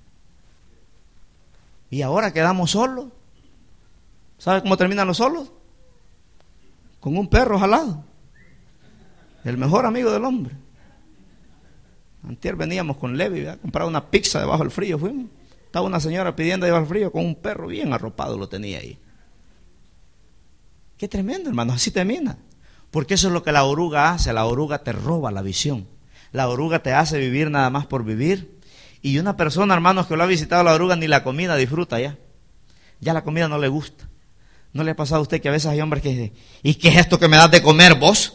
S1: Y ahora quedamos solos. ¿Sabe cómo terminan los solos? Con un perro jalado. El mejor amigo del hombre. Antier veníamos con Levi a comprar una pizza debajo del frío. Fuimos. Estaba una señora pidiendo debajo del frío con un perro bien arropado, lo tenía ahí. Qué tremendo, hermano, así termina. Porque eso es lo que la oruga hace. La oruga te roba la visión. La oruga te hace vivir nada más por vivir. Y una persona, hermanos, que lo ha visitado la oruga, ni la comida disfruta ya. Ya la comida no le gusta. ¿No le ha pasado a usted que a veces hay hombres que dicen: ¿y qué es esto que me das de comer vos?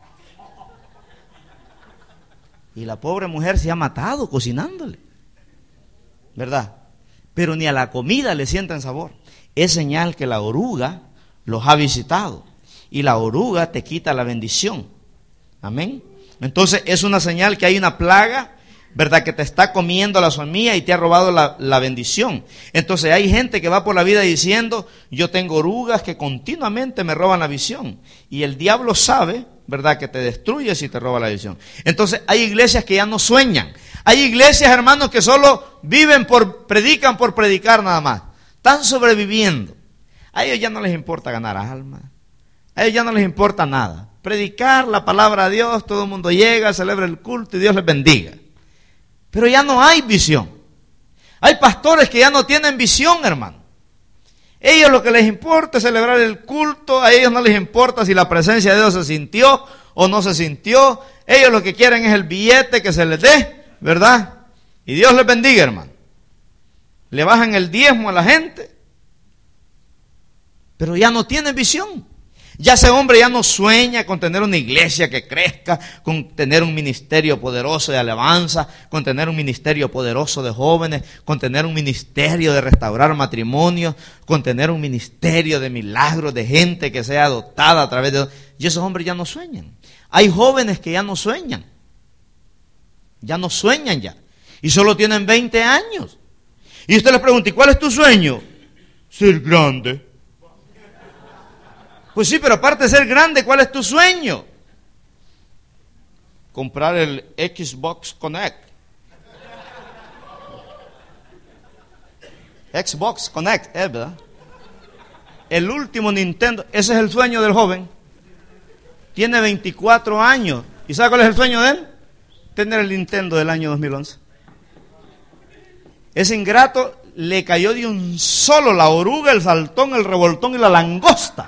S1: Y la pobre mujer se ha matado cocinándole, ¿verdad? Pero ni a la comida le sienten sabor. Es señal que la oruga los ha visitado. Y la oruga te quita la bendición. Amén. Entonces es una señal que hay una plaga, ¿verdad?, que te está comiendo la semilla y te ha robado la, la bendición. Entonces hay gente que va por la vida diciendo: yo tengo orugas que continuamente me roban la visión. Y el diablo sabe, ¿verdad?, que te destruye si te roba la visión. Entonces hay iglesias que ya no sueñan. Hay iglesias, hermanos, que solo viven por, predican por predicar nada más. Están sobreviviendo. A ellos ya no les importa ganar almas. A ellos ya no les importa nada. Predicar la palabra de Dios, todo el mundo llega, celebra el culto y Dios les bendiga. Pero ya no hay visión. Hay pastores que ya no tienen visión, hermano. Ellos lo que les importa es celebrar el culto. A ellos no les importa si la presencia de Dios se sintió o no se sintió. Ellos lo que quieren es el billete que se les dé, ¿verdad? Y Dios les bendiga, hermano. Le bajan el diezmo a la gente, pero ya no tienen visión. Ya ese hombre ya no sueña con tener una iglesia que crezca, con tener un ministerio poderoso de alabanza, con tener un ministerio poderoso de jóvenes, con tener un ministerio de restaurar matrimonios, con tener un ministerio de milagros, de gente que sea adoptada a través de... Y esos hombres ya no sueñan. Hay jóvenes que ya no sueñan. Ya no sueñan ya. Y solo tienen veinte años. Y usted les pregunta: ¿y cuál es tu sueño? Ser grande. Pues sí, pero aparte de ser grande, ¿cuál es tu sueño? Comprar el Xbox Connect. Xbox Connect, ¿eh, verdad? El último Nintendo. Ese es el sueño del joven. Tiene veinticuatro años. ¿Y sabe cuál es el sueño de él? Tener el Nintendo del año dos mil once. Ese ingrato le cayó de un solo la oruga, el saltón, el revoltón y la langosta.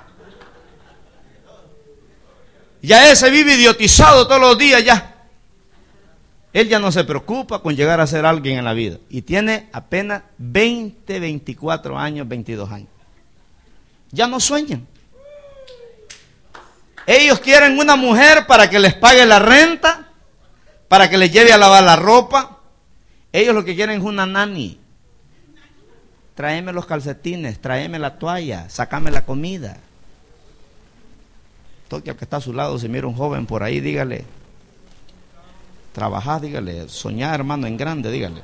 S1: Ya ese vive idiotizado todos los días ya. Él ya no se preocupa con llegar a ser alguien en la vida. Y tiene apenas veinte, veinticuatro años, veintidós años. Ya no sueñan. Ellos quieren una mujer para que les pague la renta, para que les lleve a lavar la ropa. Ellos lo que quieren es una nani.
S2: tráeme los calcetines, tráeme la toalla, sácame la comida. Toque al que está a su lado, si mira un joven por ahí, dígale, trabajá, dígale, soñá, hermano, en grande, dígale.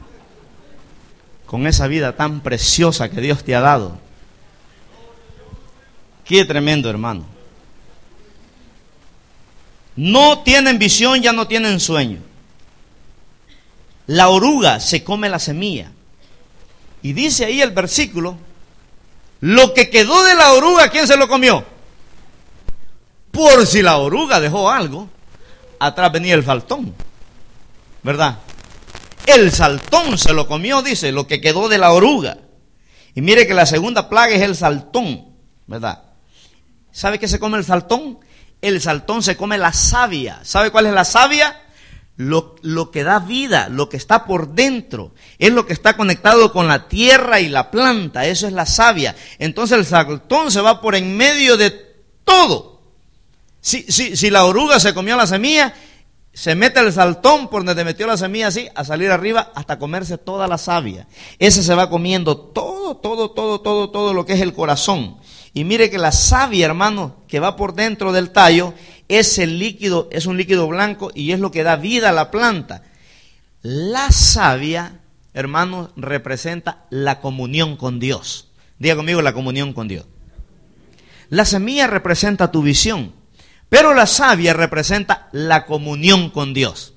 S2: Con esa vida tan preciosa que Dios te ha dado. Qué tremendo, hermano. No tienen visión, ya no tienen sueño. La oruga se come la semilla. Y dice ahí el versículo, lo que quedó de la oruga, ¿quién se lo comió? Por si la oruga dejó algo, atrás venía el saltón, ¿verdad? El saltón se lo comió, dice, lo que quedó de la oruga. Y mire que la segunda plaga es el saltón, ¿verdad? ¿Sabe qué se come el saltón? El saltón se come la savia. ¿Sabe cuál es la savia? Lo, lo que da vida, lo que está por dentro, es lo que está conectado con la tierra y la planta, eso es la savia. Entonces el saltón se va por en medio de todo. Si, si, si la oruga se comió la semilla, se mete el saltón por donde metió la semilla así, a salir arriba hasta comerse toda la savia. Ese se va comiendo todo, todo, todo, todo, todo lo que es el corazón. Y mire que la savia, hermano, que va por dentro del tallo, es el líquido, es un líquido blanco y es lo que da vida a la planta. La savia, hermano, representa la comunión con Dios. Diga conmigo, la comunión con Dios. La semilla representa tu visión, pero la savia representa la comunión con Dios.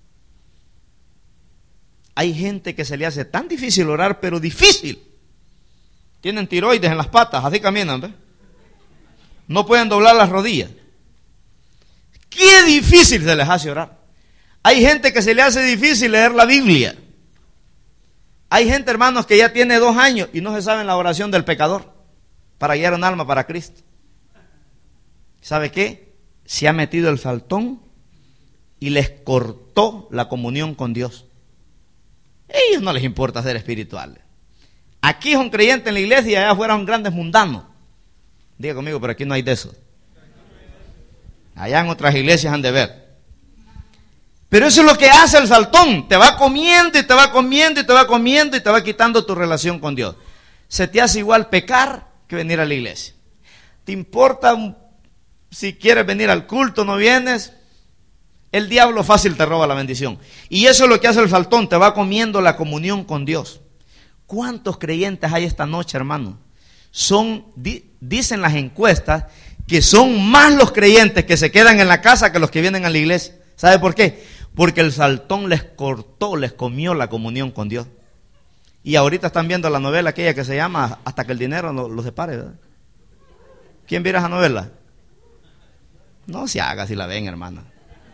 S2: Hay gente que se le hace tan difícil orar, pero difícil. Tienen tiroides en las patas, así caminan, ¿ves? No pueden doblar las rodillas. Qué difícil se les hace orar. Hay gente que se le hace difícil leer la Biblia. Hay gente, hermanos, que ya tiene dos años y no se sabe la oración del pecador para guiar un alma para Cristo. ¿Sabe qué? Se ha metido el saltón y les cortó la comunión con Dios. A ellos no les importa ser espirituales. Aquí es un creyente en la iglesia y allá afuera son grandes mundanos. Diga conmigo, pero aquí no hay de eso. Allá en otras iglesias han de ver. Pero eso es lo que hace el saltón. Te va comiendo y te va comiendo y te va comiendo y te va quitando tu relación con Dios. Se te hace igual pecar que venir a la iglesia. ¿Te importa si quieres venir al culto, no vienes? El diablo fácil te roba la bendición. Y eso es lo que hace el saltón. Te va comiendo la comunión con Dios. ¿Cuántos creyentes hay esta noche, hermano? Son, di, dicen las encuestas, que son más los creyentes que se quedan en la casa que los que vienen a la iglesia. ¿Sabe por qué? Porque el saltón les cortó, les comió la comunión con Dios. Y ahorita están viendo la novela aquella que se llama Hasta que el dinero los lo separe, ¿verdad? ¿Quién viera esa novela? No se haga si la ven, hermana.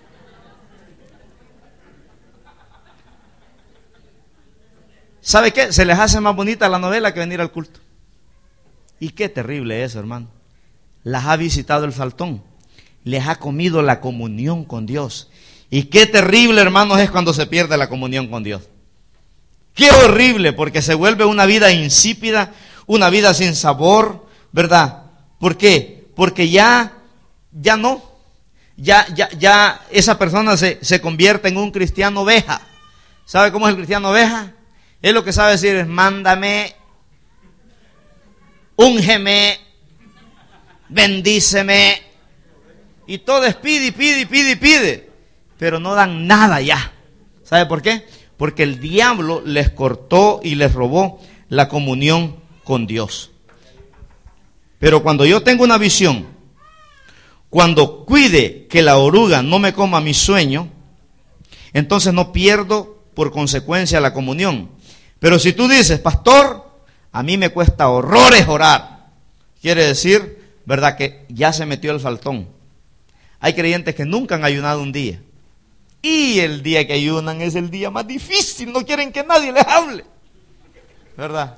S2: ¿Sabe qué? Se les hace más bonita la novela que venir al culto. Y qué terrible es, hermano. Las ha visitado el saltón. Les ha comido la comunión con Dios. Y qué terrible, hermanos, es cuando se pierde la comunión con Dios. Qué horrible, porque se vuelve una vida insípida, una vida sin sabor, ¿verdad? ¿Por qué? Porque ya, ya no. Ya, ya, ya esa persona se, se convierte en un cristiano oveja. ¿Sabe cómo es el cristiano oveja? Él lo que sabe decir es: mándame, úngeme, bendíceme. Y todo es pide, pide, pide, pide. Pero no dan nada ya. ¿Sabe por qué? Porque el diablo les cortó y les robó la comunión con Dios. Pero cuando yo tengo una visión, cuando cuide que la oruga no me coma mi sueño, entonces no pierdo por consecuencia la comunión. Pero si tú dices: pastor, a mí me cuesta horrores orar, quiere decir, ¿verdad?, que ya se metió el saltón. Hay creyentes que nunca han ayunado un día. Y el día que ayunan es el día más difícil, no quieren que nadie les hable, ¿verdad?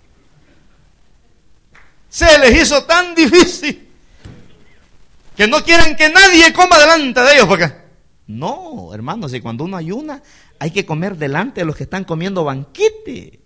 S2: Se les hizo tan difícil que no quieren que nadie coma delante de ellos, porque no, hermanos, si cuando uno ayuna hay que comer delante de los que están comiendo banquete.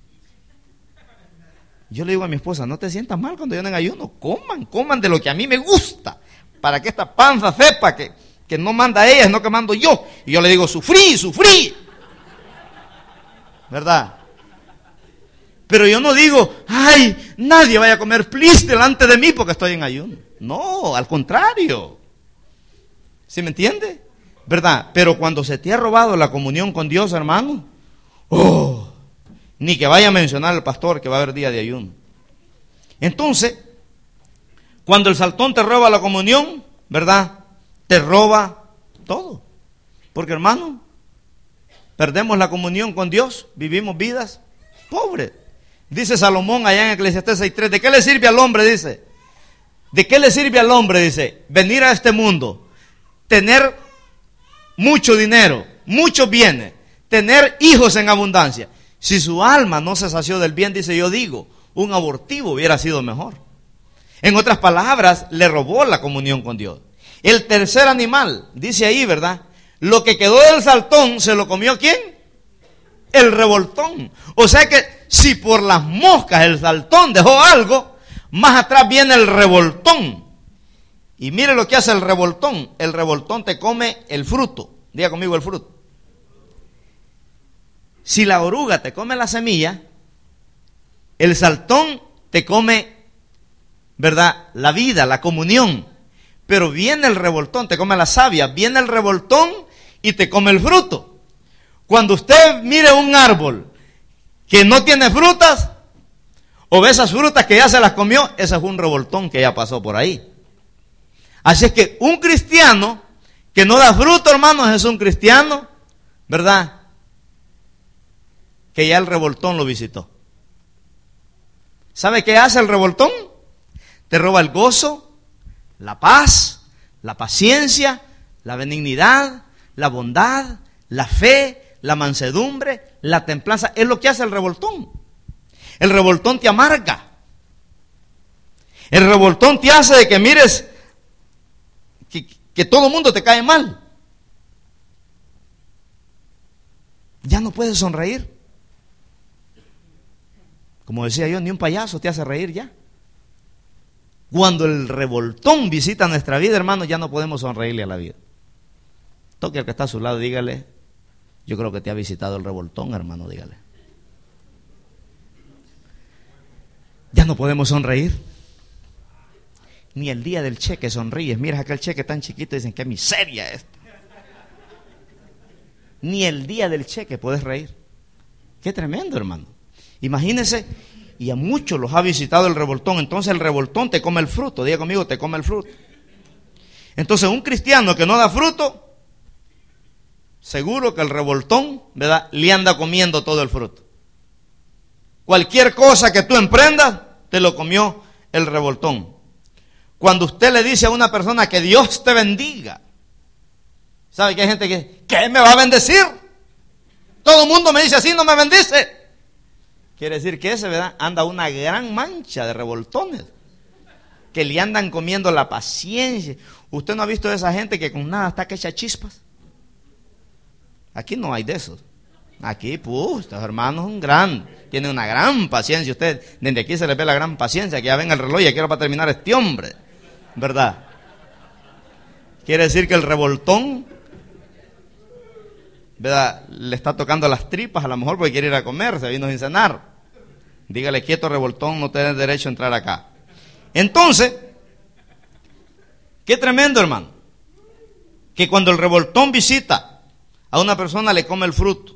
S2: Yo le digo a mi esposa: no te sientas mal cuando yo en ayuno, coman, coman de lo que a mí me gusta, para que esta panza sepa que, que no manda ella, sino que mando yo. Y yo le digo: sufrí, sufrí, ¿verdad? Pero yo no digo, ay, nadie vaya a comer plis delante de mí porque estoy en ayuno. No, al contrario. ¿Sí me entiende? ¿Verdad? Pero cuando se te ha robado la comunión con Dios, hermano, oh, ni que vaya a mencionar al pastor que va a haber día de ayuno. Entonces, cuando el saltón te roba la comunión, ¿verdad? Te roba todo. Porque, hermano, perdemos la comunión con Dios, vivimos vidas pobres. Dice Salomón allá en Eclesiastés seis tres, ¿de qué le sirve al hombre? Dice, ¿de qué le sirve al hombre? Dice, venir a este mundo, tener mucho dinero, muchos bienes, tener hijos en abundancia. Si su alma no se sació del bien, dice, yo digo, un abortivo hubiera sido mejor. En otras palabras, le robó la comunión con Dios. El tercer animal, dice ahí, ¿verdad? Lo que quedó del saltón, ¿se lo comió quién? El revoltón. O sea que si por las moscas el saltón dejó algo, más atrás viene el revoltón. Y mire lo que hace el revoltón. El revoltón te come el fruto. Diga conmigo el fruto. Si la oruga te come la semilla, el saltón te come, ¿verdad?, la vida, la comunión. Pero viene el revoltón, te come la savia. Viene el revoltón y te come el fruto. Cuando usted mire un árbol que no tiene frutas, o ve esas frutas que ya se las comió, ese es un revoltón que ya pasó por ahí. Así es que un cristiano que no da fruto, hermanos, es un cristiano, ¿verdad?, que ya el revoltón lo visitó. ¿Sabe qué hace el revoltón? Te roba el gozo, la paz, la paciencia, la benignidad, la bondad, la fe, la mansedumbre, la templanza. Es lo que hace el revoltón. El revoltón te amarga. El revoltón te hace de que mires que, que todo el mundo te cae mal. Ya no puedes sonreír. Como decía yo, ni un payaso te hace reír ya. Cuando el revoltón visita nuestra vida, hermano, ya no podemos sonreírle a la vida. Toque al que está a su lado, dígale, yo creo que te ha visitado el revoltón, hermano, dígale. Ya no podemos sonreír. Ni el día del cheque sonríes. Mira aquel cheque tan chiquito y dicen, qué miseria esta. Ni el día del cheque puedes reír. Qué tremendo, hermano. Imagínense, y a muchos los ha visitado el revoltón. Entonces el revoltón te come el fruto. Diga conmigo, te come el fruto. Entonces un cristiano que no da fruto, seguro que el revoltón, ¿verdad?, le anda comiendo todo el fruto. Cualquier cosa que tú emprendas, te lo comió el revoltón. Cuando usted le dice a una persona que Dios te bendiga, ¿sabe que hay gente que, ¿qué me va a bendecir? Todo el mundo me dice así, no me bendice. Quiere decir que ese, ¿verdad?, anda una gran mancha de revoltones que le andan comiendo la paciencia. ¿Usted no ha visto a esa gente que con nada está que echa chispas? Aquí no hay de esos. Aquí, pues, estos hermanos un gran, tienen una gran paciencia. Usted, desde aquí se les ve la gran paciencia, que ya ven el reloj y quiero para terminar este hombre, ¿verdad? Quiere decir que el revoltón, ¿verdad?, le está tocando las tripas a lo mejor porque quiere ir a comer, se vino sin cenar. Dígale, quieto revoltón, no tienes derecho a entrar acá. Entonces, qué tremendo, hermano, que cuando el revoltón visita a una persona le come el fruto.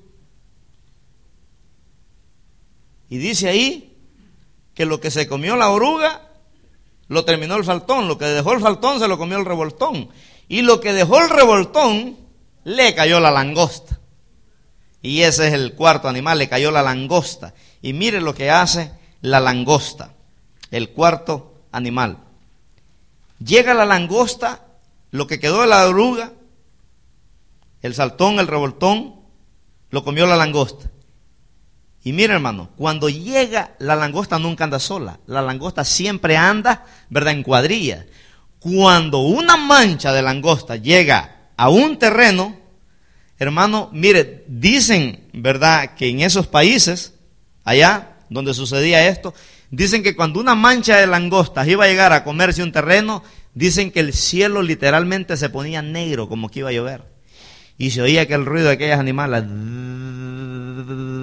S2: Y dice ahí que lo que se comió la oruga lo terminó el saltón, lo que dejó el saltón se lo comió el revoltón, y lo que dejó el revoltón le cayó la langosta. Y ese es el cuarto animal, le cayó la langosta. Y mire lo que hace la langosta, el cuarto animal. Llega la langosta, lo que quedó de la oruga, el saltón, el revoltón, lo comió la langosta. Y mire, hermano, cuando llega la langosta nunca anda sola, la langosta siempre anda, ¿verdad?, en cuadrilla. Cuando una mancha de langosta llega a un terreno, hermano, mire, dicen, ¿verdad?, que en esos países, allá donde sucedía esto, dicen que cuando una mancha de langostas iba a llegar a comerse un terreno, dicen que el cielo literalmente se ponía negro, como que iba a llover. Y se oía aquel ruido de aquellos animales.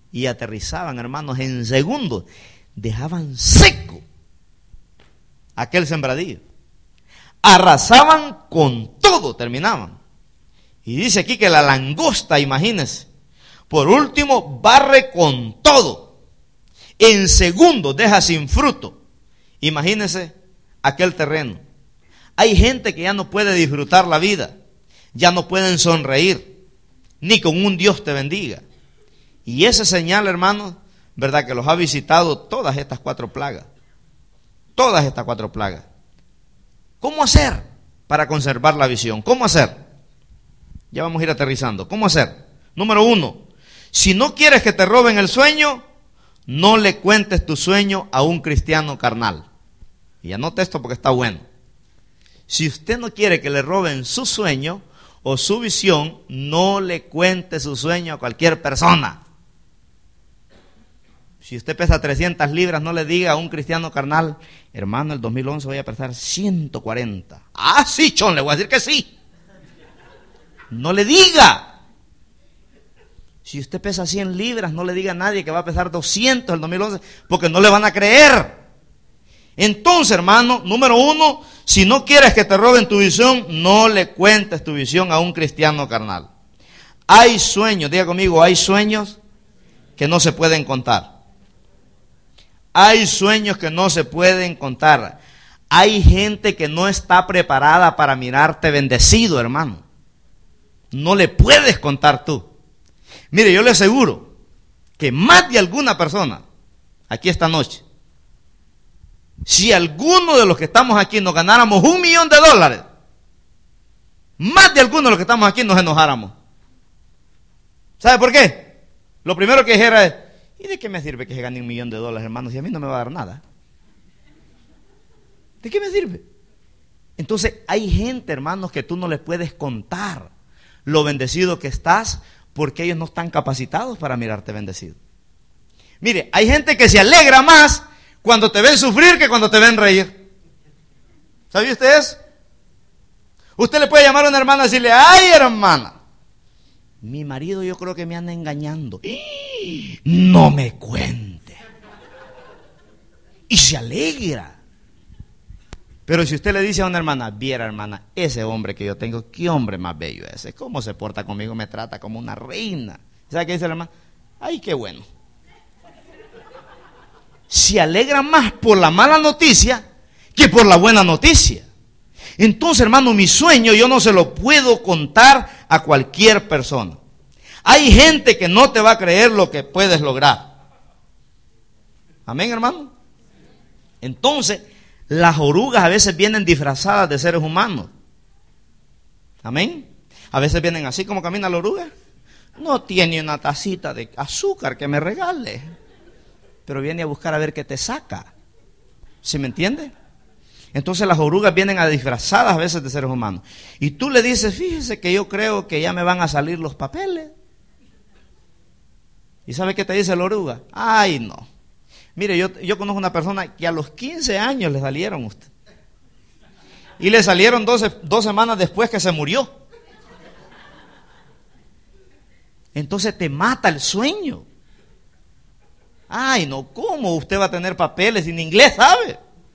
S2: y aterrizaban, hermanos, en segundos. Dejaban seco aquel sembradío. Arrasaban con todo, terminaban. Y dice aquí que la langosta, imagínense, por último, barre con todo. En segundos deja sin fruto. Imagínense aquel terreno. Hay gente que ya no puede disfrutar la vida, ya no pueden sonreír, ni con un Dios te bendiga. Y esa señal, hermanos, verdad que los ha visitado todas estas cuatro plagas. Todas estas cuatro plagas. ¿Cómo hacer para conservar la visión? ¿Cómo hacer? Ya vamos a ir aterrizando. ¿Cómo hacer? Número uno, si no quieres que te roben el sueño, no le cuentes tu sueño a un cristiano carnal. Y anote esto porque está bueno. Si usted no quiere que le roben su sueño o su visión, no le cuente su sueño a cualquier persona. Si usted pesa trescientas libras, no le diga a un cristiano carnal, hermano, el dos mil once voy a pesar ciento cuarenta. Ah, sí, chon, le voy a decir que sí. No le diga. Si usted pesa cien libras, no le diga a nadie que va a pesar doscientos el dos mil once, porque no le van a creer. Entonces, hermano, número uno, si no quieres que te roben tu visión, no le cuentes tu visión a un cristiano carnal. Hay sueños, diga conmigo, hay sueños que no se pueden contar. Hay sueños que no se pueden contar. Hay gente que no está preparada para mirarte bendecido, hermano. No le puedes contar tú. Mire, yo le aseguro que más de alguna persona, aquí esta noche, si alguno de los que estamos aquí nos ganáramos un millón de dólares, más de alguno de los que estamos aquí nos enojáramos. ¿Sabe por qué? Lo primero que dijera es, ¿y de qué me sirve que se gane un millón de dólares, hermano, si a mí no me va a dar nada? ¿De qué me sirve? Entonces hay gente, hermanos, que tú no les puedes contar lo bendecido que estás, porque ellos no están capacitados para mirarte bendecido. Mire, hay gente que se alegra más cuando te ven sufrir que cuando te ven reír. ¿Sabía usted eso? Usted le puede llamar a una hermana y decirle, ay, hermana, mi marido yo creo que me anda engañando. No me cuente. Y se alegra. Pero si usted le dice a una hermana, viera, hermana, ese hombre que yo tengo, qué hombre más bello ese, cómo se porta conmigo, me trata como una reina. ¿Sabe qué dice la hermana? Ay, qué bueno. Se alegra más por la mala noticia que por la buena noticia. Entonces, hermano, mi sueño yo no se lo puedo contar a cualquier persona. Hay gente que no te va a creer lo que puedes lograr. Amén, hermano. Entonces, las orugas a veces vienen disfrazadas de seres humanos. Amén. A veces vienen así como camina la oruga. No tiene una tacita de azúcar que me regale, pero viene a buscar a ver qué te saca. ¿Sí me entiende? Entonces las orugas vienen a disfrazadas a veces de seres humanos. Y tú le dices, fíjese que yo creo que ya me van a salir los papeles. ¿Y sabe qué te dice la oruga? Ay, no. Mire, yo, yo conozco una persona que a los quince años le salieron a usted. Y le salieron doce, dos semanas después que se murió. Entonces te mata el sueño. Ay, no, ¿cómo usted va a tener papeles sin inglés, sabe?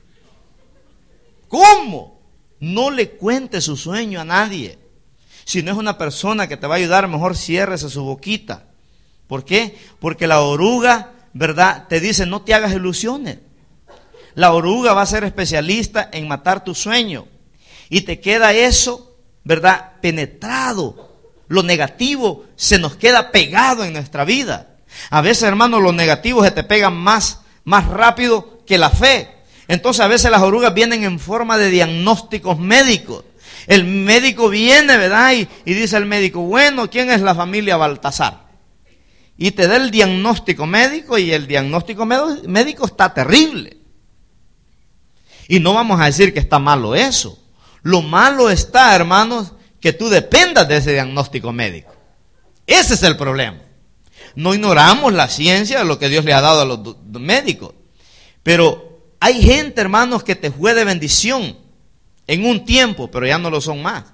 S2: ¿Cómo? No le cuente su sueño a nadie. Si no es una persona que te va a ayudar, mejor ciérrese su boquita. ¿Por qué? Porque la oruga, ¿verdad?, te dice, no te hagas ilusiones. La oruga va a ser especialista en matar tu sueño. Y te queda eso, ¿verdad?, penetrado. Lo negativo se nos queda pegado en nuestra vida. A veces, hermanos, los negativos se te pegan más, más rápido que la fe. Entonces, a veces las orugas vienen en forma de diagnósticos médicos. El médico viene, ¿verdad? Y, y dice el médico, bueno, ¿quién es la familia Baltasar? Y te da el diagnóstico médico, y el diagnóstico médico está terrible. Y no vamos a decir que está malo eso. Lo malo está, hermanos, que tú dependas de ese diagnóstico médico. Ese es el problema. No ignoramos la ciencia de lo que Dios le ha dado a los médicos. Pero hay gente, hermanos, que te fue de bendición en un tiempo, pero ya no lo son más.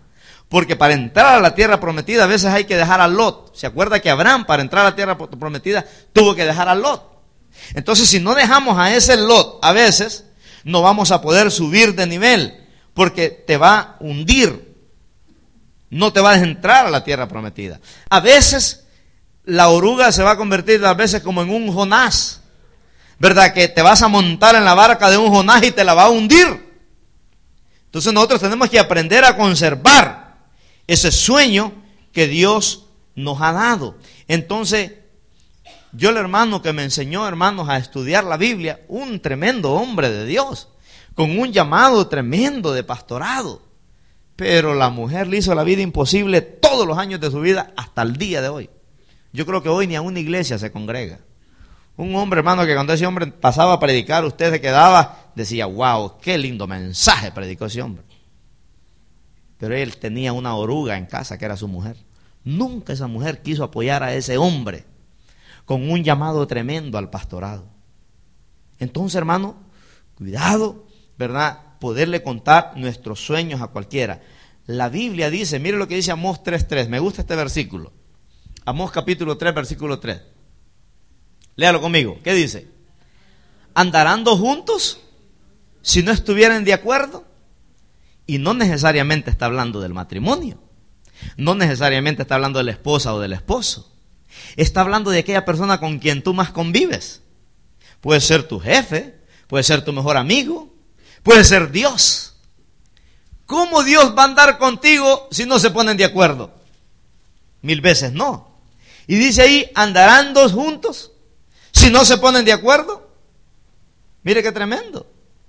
S2: Porque para entrar a la tierra prometida a veces hay que dejar a Lot. ¿Se acuerda que Abraham para entrar a la tierra prometida tuvo que dejar a Lot? Entonces si no dejamos a ese Lot a veces, no vamos a poder subir de nivel, porque te va a hundir. No te vas a entrar a la tierra prometida. A veces la oruga se va a convertir a veces como en un Jonás, ¿verdad? Que te vas a montar en la barca de un Jonás y te la va a hundir. Entonces nosotros tenemos que aprender a conservar ese sueño que Dios nos ha dado. Entonces, yo el hermano que me enseñó, hermanos, a estudiar la Biblia, un tremendo hombre de Dios, con un llamado tremendo de pastorado. Pero la mujer le hizo la vida imposible todos los años de su vida hasta el día de hoy. Yo creo que hoy ni a una iglesia se congrega. Un hombre, hermano, que cuando ese hombre pasaba a predicar, usted se quedaba, decía, wow, qué lindo mensaje predicó ese hombre. Pero él tenía una oruga en casa que era su mujer. Nunca esa mujer quiso apoyar a ese hombre con un llamado tremendo al pastorado. Entonces, hermano, cuidado, ¿verdad? Poderle contar nuestros sueños a cualquiera. La Biblia dice, mire lo que dice Amós tres tres, me gusta este versículo. Amós capítulo tres, versículo tres. Léalo conmigo. ¿Qué dice? ¿Andarán dos juntos si no estuvieran de acuerdo? Y no necesariamente está hablando del matrimonio. No necesariamente está hablando de la esposa o del esposo. Está hablando de aquella persona con quien tú más convives. Puede ser tu jefe, puede ser tu mejor amigo, puede ser Dios. ¿Cómo Dios va a andar contigo si no se ponen de acuerdo? Mil veces no. Y dice ahí, ¿andarán dos juntos si no se ponen de acuerdo? Mire qué tremendo.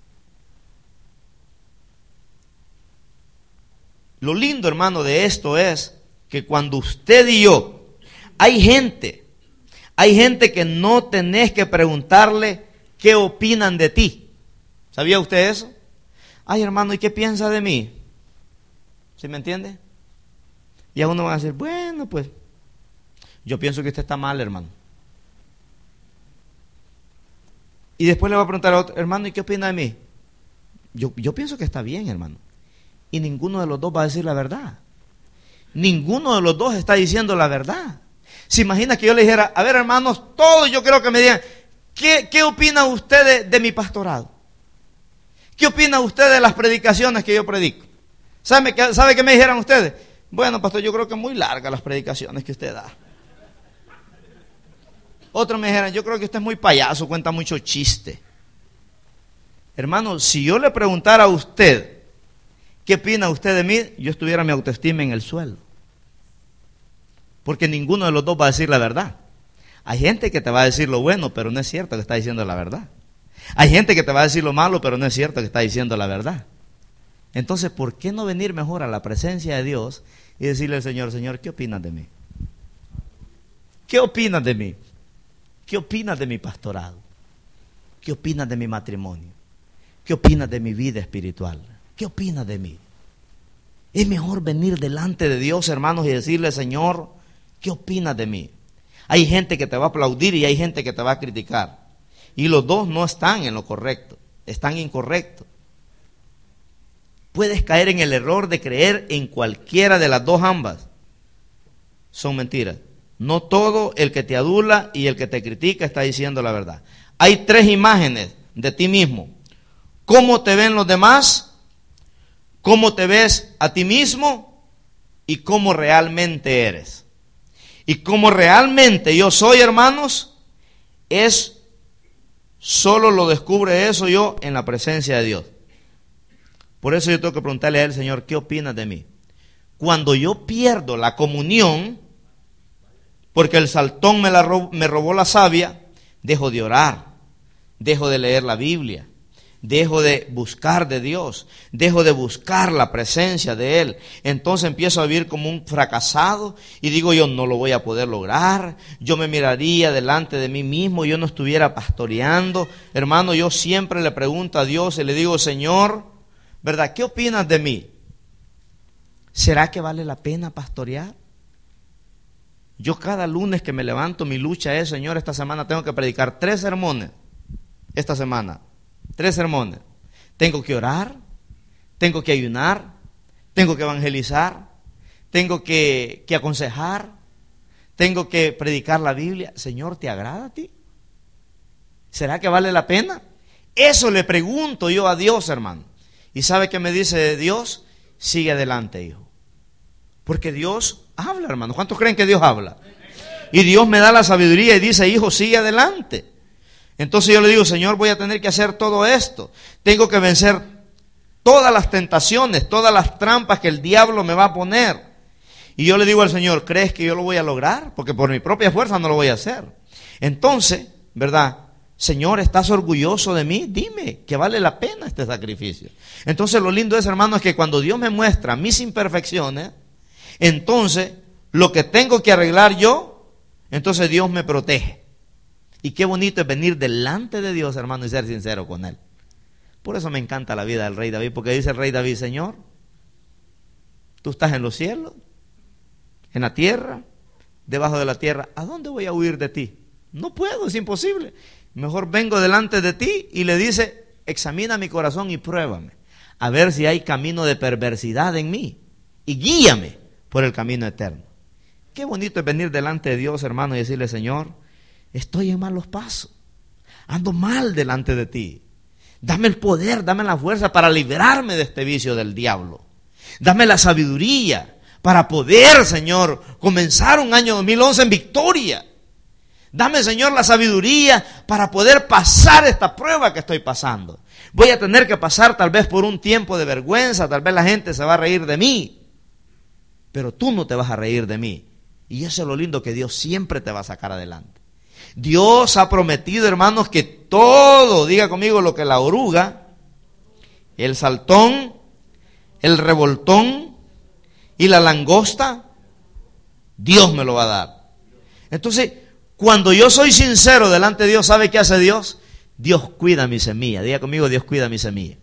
S2: Lo lindo, hermano, de esto es que cuando usted y yo, hay gente, hay gente que no tenés que preguntarle qué opinan de ti. ¿Sabía usted eso? Ay, hermano, ¿y qué piensa de mí? ¿Sí me entiende? Y a uno va a decir, bueno, pues, yo pienso que usted está mal, hermano. Y después le va a preguntar a otro, hermano, ¿y qué opina de mí? Yo, yo pienso que está bien, hermano. Y ninguno de los dos va a decir la verdad. Ninguno de los dos está diciendo la verdad. ¿Se imagina que yo le dijera, a ver, hermanos, todos yo creo que me digan, ¿qué, qué opina usted de, de mi pastorado? ¿Qué opina usted de las predicaciones que yo predico? ¿Sabe, ¿Sabe qué me dijeran ustedes? Bueno, pastor, yo creo que es muy larga las predicaciones que usted da. Otros me dijeran, yo creo que usted es muy payaso, cuenta mucho chiste. Hermano, si yo le preguntara a usted, ¿qué opina usted de mí? Yo estuviera mi autoestima en el suelo. Porque ninguno de los dos va a decir la verdad. Hay gente que te va a decir lo bueno, pero no es cierto que está diciendo la verdad. Hay gente que te va a decir lo malo, pero no es cierto que está diciendo la verdad. Entonces, ¿por qué no venir mejor a la presencia de Dios y decirle al Señor, Señor, ¿qué opinas de mí? ¿Qué opinas de mí? ¿Qué opinas de mi pastorado? ¿Qué opinas de mi matrimonio? ¿Qué opinas de mi vida espiritual? ¿Qué opinas de mí? Es mejor venir delante de Dios, hermanos, y decirle, Señor, ¿qué opinas de mí? Hay gente que te va a aplaudir y hay gente que te va a criticar. Y los dos no están en lo correcto, están incorrectos. Puedes caer en el error de creer en cualquiera de las dos ambas. Son mentiras. No todo el que te adula y el que te critica está diciendo la verdad. Hay tres imágenes de ti mismo. ¿Cómo te ven los demás? ¿Cómo te ves a ti mismo? Y cómo realmente eres. Y cómo realmente yo soy, hermanos, es solo lo descubre eso yo en la presencia de Dios. Por eso yo tengo que preguntarle a él, Señor, ¿qué opinas de mí? Cuando yo pierdo la comunión, porque el saltón me, la robó, me robó la savia, dejo de orar, dejo de leer la Biblia, dejo de buscar de Dios, dejo de buscar la presencia de Él. Entonces empiezo a vivir como un fracasado y digo, yo no lo voy a poder lograr. Yo me miraría delante de mí mismo, yo no estuviera pastoreando. Hermano, yo siempre le pregunto a Dios y le digo, Señor, ¿verdad? ¿Qué opinas de mí? ¿Será que vale la pena pastorear? Yo cada lunes que me levanto, mi lucha es, Señor, esta semana tengo que predicar tres sermones. Esta semana, tres sermones. Tengo que orar, tengo que ayunar, tengo que evangelizar, tengo que, que aconsejar, tengo que predicar la Biblia. Señor, ¿te agrada a ti? ¿Será que vale la pena? Eso le pregunto yo a Dios, hermano. ¿Y sabe qué me dice Dios? Sigue adelante, hijo. Porque Dios habla, hermano. ¿Cuántos creen que Dios habla? Y Dios me da la sabiduría y dice, hijo, sigue adelante. Entonces yo le digo, Señor, voy a tener que hacer todo esto. Tengo que vencer todas las tentaciones, todas las trampas que el diablo me va a poner. Y yo le digo al Señor, ¿crees que yo lo voy a lograr? Porque por mi propia fuerza no lo voy a hacer. Entonces, ¿verdad? Señor, ¿estás orgulloso de mí? Dime que vale la pena este sacrificio. Entonces lo lindo es, hermano, es que cuando Dios me muestra mis imperfecciones, entonces lo que tengo que arreglar yo, entonces Dios me protege. Y qué bonito es venir delante de Dios, hermano, y ser sincero con Él. Por eso me encanta la vida del rey David, porque dice el rey David, Señor, tú estás en los cielos, en la tierra, debajo de la tierra. ¿A dónde voy a huir de ti? No puedo, es imposible. Mejor vengo delante de ti y le dice, examina mi corazón y pruébame, a ver si hay camino de perversidad en mí y guíame por el camino eterno. Qué bonito es venir delante de Dios, hermano, y decirle, Señor, estoy en malos pasos, ando mal delante de ti. Dame el poder, dame la fuerza para liberarme de este vicio del diablo. Dame la sabiduría para poder, Señor, comenzar un año dos mil once en victoria. Dame, Señor, la sabiduría para poder pasar esta prueba que estoy pasando. Voy a tener que pasar tal vez por un tiempo de vergüenza, tal vez la gente se va a reír de mí, pero tú no te vas a reír de mí. Y eso es lo lindo, que Dios siempre te va a sacar adelante. Dios ha prometido, hermanos, que todo, diga conmigo, lo que la oruga, el saltón, el revoltón y la langosta, Dios me lo va a dar. Entonces, cuando yo soy sincero delante de Dios, ¿sabe qué hace Dios? Dios cuida mi semilla. Diga conmigo, Dios cuida mi semilla.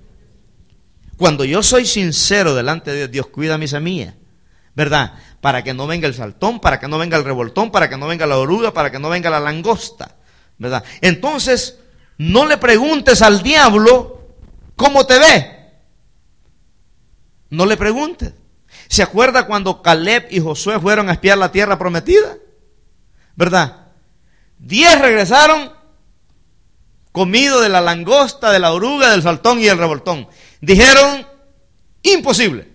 S2: Cuando yo soy sincero delante de Dios, Dios cuida mi semilla, ¿verdad? Para que no venga el saltón, para que no venga el revoltón, para que no venga la oruga, para que no venga la langosta, ¿verdad? Entonces, no le preguntes al diablo cómo te ve. No le preguntes. ¿Se acuerda cuando Caleb y Josué fueron a espiar la tierra prometida? ¿Verdad? Diez regresaron comido de la langosta, de la oruga, del saltón y del revoltón. Dijeron, imposible.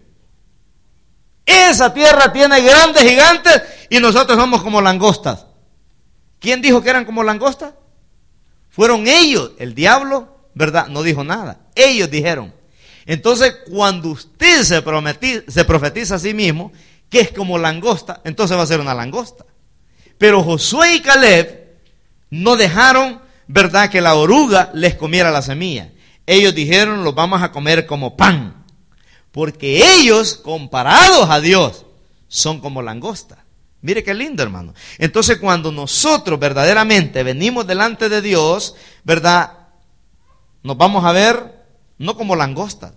S2: Esa tierra tiene grandes gigantes y nosotros somos como langostas. ¿Quién dijo que eran como langostas? Fueron ellos. El diablo, ¿verdad? No dijo nada. Ellos dijeron. Entonces, cuando usted se, prometí, se profetiza a sí mismo que es como langosta, entonces va a ser una langosta. Pero Josué y Caleb no dejaron, ¿verdad?, que la oruga les comiera la semilla. Ellos dijeron, los vamos a comer como pan. Porque ellos, comparados a Dios, son como langosta. Mire qué lindo, hermano. Entonces, cuando nosotros verdaderamente venimos delante de Dios, ¿verdad?, nos vamos a ver no como langostas.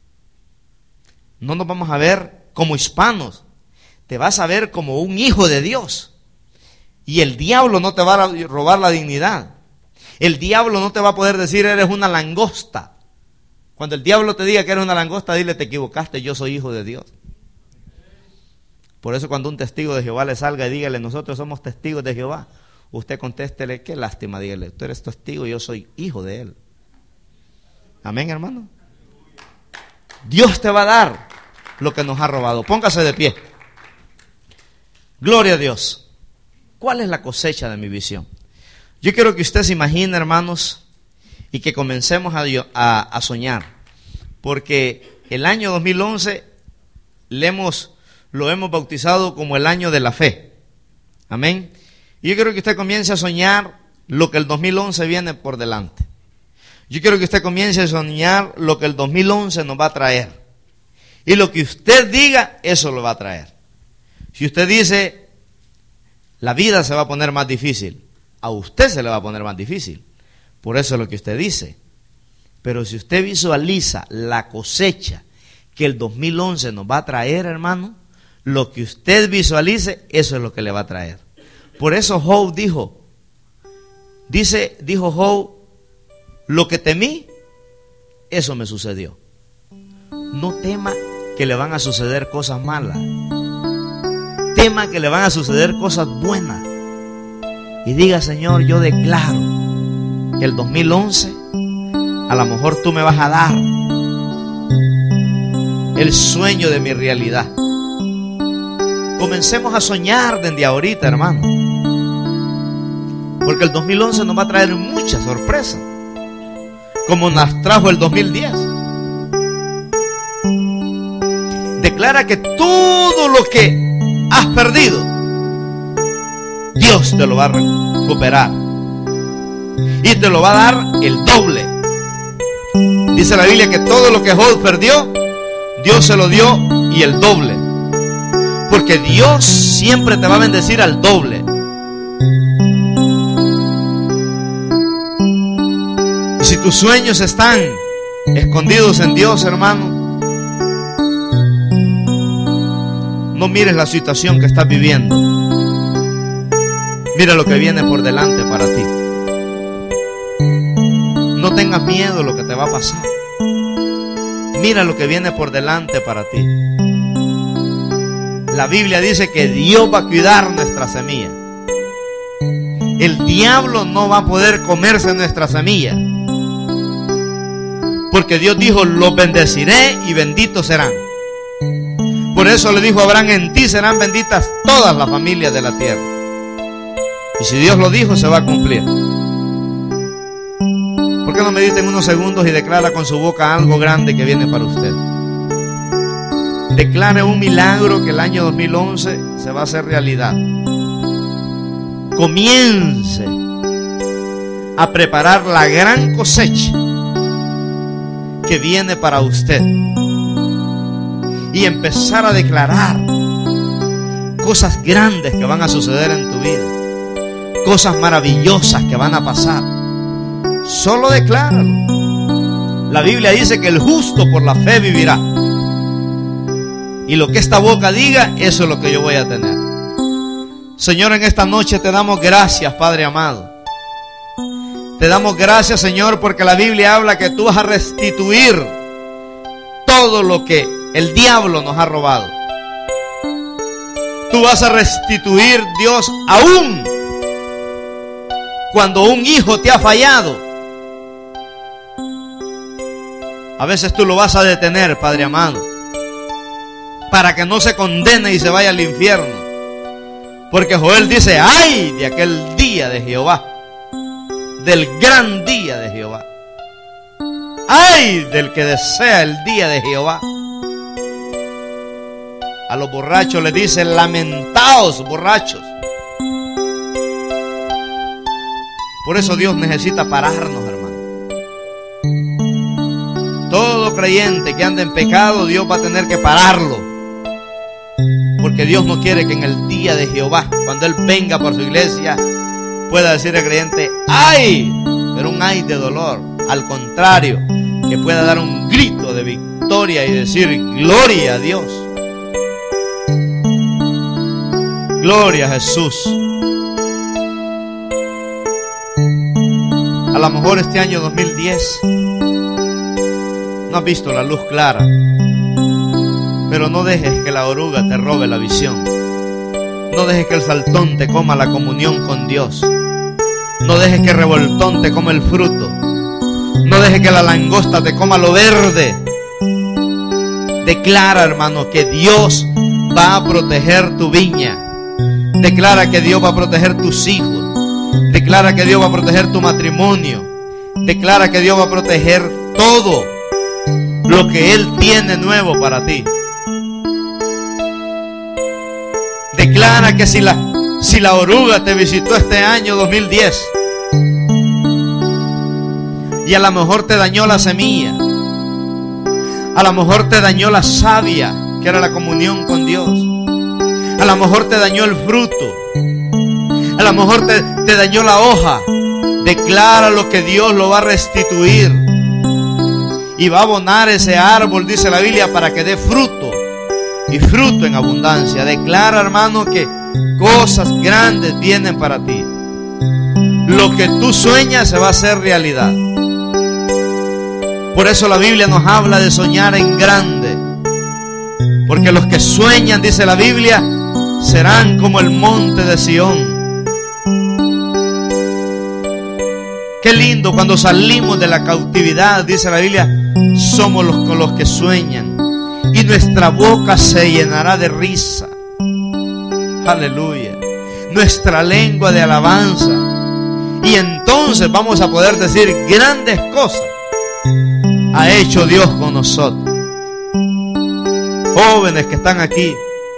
S2: No nos vamos a ver como hispanos. Te vas a ver como un hijo de Dios. Y el diablo no te va a robar la dignidad. El diablo no te va a poder decir, eres una langosta. Cuando el diablo te diga que eres una langosta, dile, te equivocaste, yo soy hijo de Dios. Por eso cuando un testigo de Jehová le salga y dígale, nosotros somos testigos de Jehová, usted contéstele, qué lástima, dígale, tú eres testigo y yo soy hijo de él. Amén, hermano. Dios te va a dar lo que nos ha robado. Póngase de pie. Gloria a Dios. ¿Cuál es la cosecha de mi visión? Yo quiero que usted se imagine, hermanos, y que comencemos a, a, a soñar. Porque el año dos mil once le hemos, lo hemos bautizado como el año de la fe. Amén. Y yo quiero que usted comience a soñar lo que el dos mil once viene por delante. Yo quiero que usted comience a soñar lo que el dos mil once nos va a traer. Y lo que usted diga, eso lo va a traer. Si usted dice, la vida se va a poner más difícil, a usted se le va a poner más difícil. Por eso es lo que usted dice. Pero si usted visualiza la cosecha que el dos mil once nos va a traer, hermano, lo que usted visualice, eso es lo que le va a traer. Por eso Job dijo, dice, dijo Job, lo que temí, eso me sucedió. No tema que le van a suceder cosas malas. tema que le van a suceder cosas buenas. Y diga: Señor, yo declaro que el dos mil once a lo mejor tú me vas a dar el sueño de mi realidad. Comencemos a soñar desde ahorita, hermano, porque el dos mil once nos va a traer muchas sorpresas, como nos trajo el dos mil diez. Declara que todo lo que has perdido, Dios te lo va a recuperar y te lo va a dar el doble. Dice la Biblia que todo lo que Job perdió, Dios se lo dio y el doble, porque Dios siempre te va a bendecir al doble. Y si tus sueños están escondidos en Dios, hermano, no mires la situación que estás viviendo. Mira lo que viene por delante para ti. No tengas miedo de lo que te va a pasar. Mira lo que viene por delante para ti. La Biblia dice que Dios va a cuidar nuestra semilla. El diablo no va a poder comerse nuestra semilla, porque Dios dijo: los bendeciré y benditos serán. Por eso le dijo a Abraham: en ti serán benditas todas las familias de la tierra. Y si Dios lo dijo, se va a cumplir. ¿Por qué no medita en unos segundos y declara con su boca algo grande que viene para usted? Declare un milagro que el año dos mil once se va a hacer realidad. Comience a preparar la gran cosecha que viene para usted y empezar a declarar cosas grandes que van a suceder en tu vida, cosas maravillosas que van a pasar. Solo decláralo. La Biblia dice que el justo por la fe vivirá, y lo que esta boca diga, eso es lo que yo voy a tener. Señor, en esta noche te damos gracias, Padre amado. Te damos gracias, Señor, porque la Biblia habla que tú vas a restituir todo lo que el diablo nos ha robado. Tú vas a restituir, Dios, aún cuando un hijo te ha fallado. A veces tú lo vas a detener, Padre amado, para que no se condene y se vaya al infierno. Porque Joel dice: ay de aquel día de Jehová, del gran día de Jehová. Ay del que desea el día de Jehová. A los borrachos les dice: lamentaos, borrachos. Por eso Dios necesita pararnos, hermano. Todo creyente que anda en pecado, Dios va a tener que pararlo, porque Dios no quiere que en el día de Jehová, cuando Él venga por su iglesia, pueda decir al creyente: ay, pero un ay de dolor. Al contrario, que pueda dar un grito de victoria y decir: gloria a Dios, gloria a Jesús. A lo mejor este año dos mil diez no has visto la luz clara, pero no dejes que la oruga te robe la visión. No dejes que el saltón te coma la comunión con Dios. No dejes que el revoltón te coma el fruto. No dejes que la langosta te coma lo verde. Declara, hermano, que Dios va a proteger tu viña. Declara que Dios va a proteger tus hijos. Declara que Dios va a proteger tu matrimonio. Declara que Dios va a proteger todo lo que Él tiene nuevo para ti. Declara que si la, si la oruga te visitó este año dos mil diez y a lo mejor te dañó la semilla, a lo mejor te dañó la savia, que era la comunión con Dios, a lo mejor te dañó el fruto, a lo mejor te, te dañó la hoja, declara lo que Dios lo va a restituir y va a abonar ese árbol, dice la Biblia, para que dé fruto, y fruto en abundancia. Declara, hermano, que cosas grandes vienen para ti. Lo que tú sueñas se va a hacer realidad. Por eso la Biblia nos habla de soñar en grande, porque los que sueñan, dice la Biblia,
S1: serán como el monte de Sión. Qué lindo cuando salimos de la cautividad, dice la Biblia, somos los con los que sueñan y nuestra boca se llenará de risa. Aleluya. Nuestra lengua de alabanza. Y entonces vamos a poder decir grandes cosas ha hecho Dios con nosotros. Jóvenes que están aquí,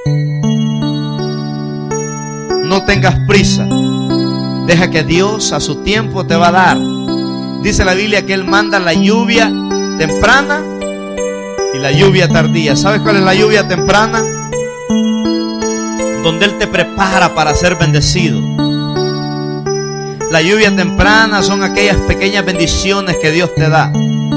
S1: no tengas prisa. Deja que Dios a su tiempo te va a dar. Dice la Biblia que Él manda la lluvia temprana y la lluvia tardía. ¿Sabes cuál es la lluvia temprana? Donde Él te prepara para ser bendecido. La lluvia temprana son aquellas pequeñas bendiciones que Dios te da.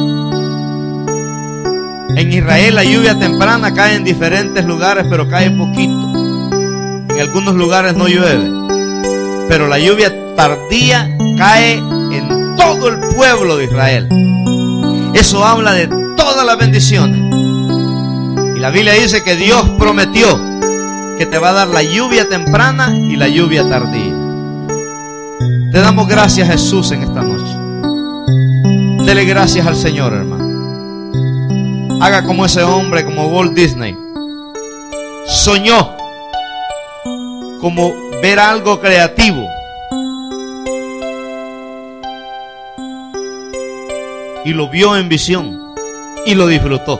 S1: En Israel la lluvia temprana cae en diferentes lugares, pero cae poquito. En algunos lugares no llueve, pero la lluvia tardía cae en todo el pueblo de Israel. Eso habla de todas las bendiciones. Y la Biblia dice que Dios prometió que te va a dar la lluvia temprana y la lluvia tardía. Te damos gracias, Jesús, en esta noche. Dele gracias al Señor, hermano. Haga como ese hombre, como Walt Disney. Soñó como ver algo creativo y lo vio en visión y lo disfrutó.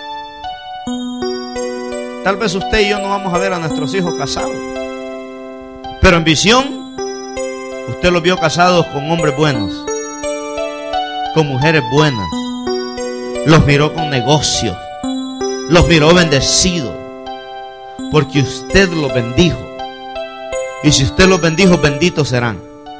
S1: Tal vez usted y yo no vamos a ver a nuestros hijos casados, pero en visión usted los vio casados con hombres buenos, con mujeres buenas. Los miró con negocios, los miró bendecidos, porque usted los bendijo. Y si usted los bendijo, benditos serán.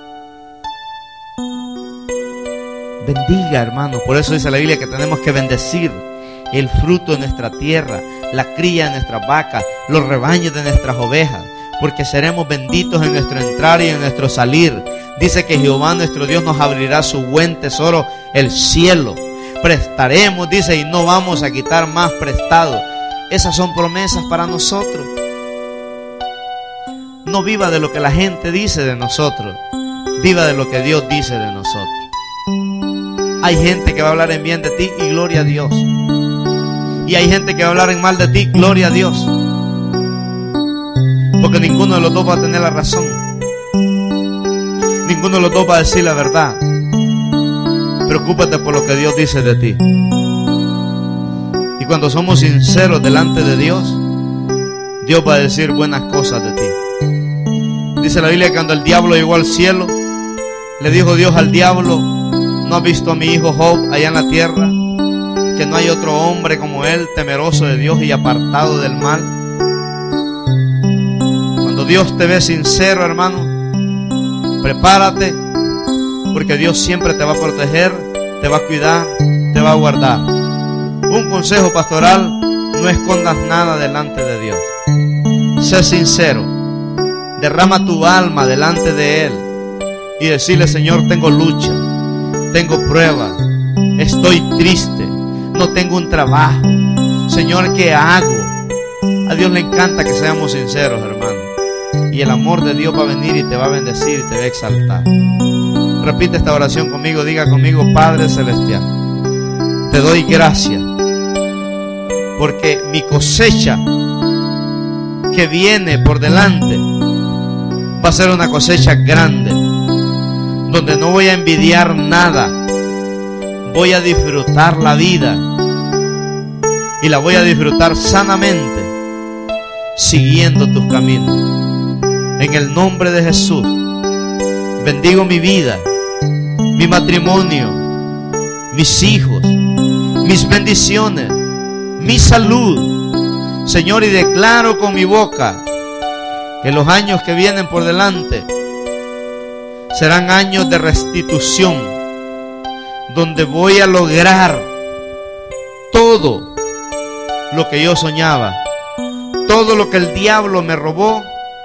S1: Bendiga, hermano. Por eso dice la Biblia que tenemos que bendecir el fruto de nuestra tierra, la cría de nuestras vacas, los rebaños de nuestras ovejas, porque seremos benditos en nuestro entrar y en nuestro salir. Dice que Jehová nuestro Dios nos abrirá su buen tesoro, el cielo. Prestaremos, dice, y no vamos a quitar más prestado. Esas son promesas para nosotros. No viva de lo que la gente dice de nosotros, viva de lo que Dios dice de nosotros. Hay gente que va a hablar en bien de ti y gloria a Dios. Y hay gente que va a hablar en mal de ti, gloria a Dios. Porque ninguno de los dos va a tener la razón. Ninguno de los dos va a decir la verdad. Preocúpate por lo que Dios dice de ti. Y cuando somos sinceros delante de Dios, Dios va a decir buenas cosas de ti. Dice la Biblia que cuando el diablo llegó al cielo, le dijo Dios al diablo: ¿no has visto a mi hijo Job allá en la tierra? Que no hay otro hombre como él, temeroso de Dios y apartado del mal. Cuando Dios te ve sincero, hermano, prepárate, porque Dios siempre te va a proteger, te va a cuidar, te va a guardar. Un consejo pastoral: no escondas nada delante de Dios. Sé sincero, derrama tu alma delante de Él y decirle: Señor, tengo lucha, tengo pruebas, estoy triste, no tengo un trabajo. Señor, ¿qué hago? A Dios le encanta que seamos sinceros, hermano. Y el amor de Dios va a venir y te va a bendecir y te va a exaltar. Repite esta oración conmigo, diga conmigo: Padre Celestial, te doy gracias porque mi cosecha que viene por delante va a ser una cosecha grande, donde no voy a envidiar nada, voy a disfrutar la vida y la voy a disfrutar sanamente, siguiendo tus caminos. En el nombre de Jesús, bendigo mi vida, mi matrimonio, mis hijos, mis bendiciones, mi salud, Señor, y declaro con mi boca que los años que vienen por delante serán años de restitución, donde voy a lograr todo lo que yo soñaba, todo lo que el diablo me robó.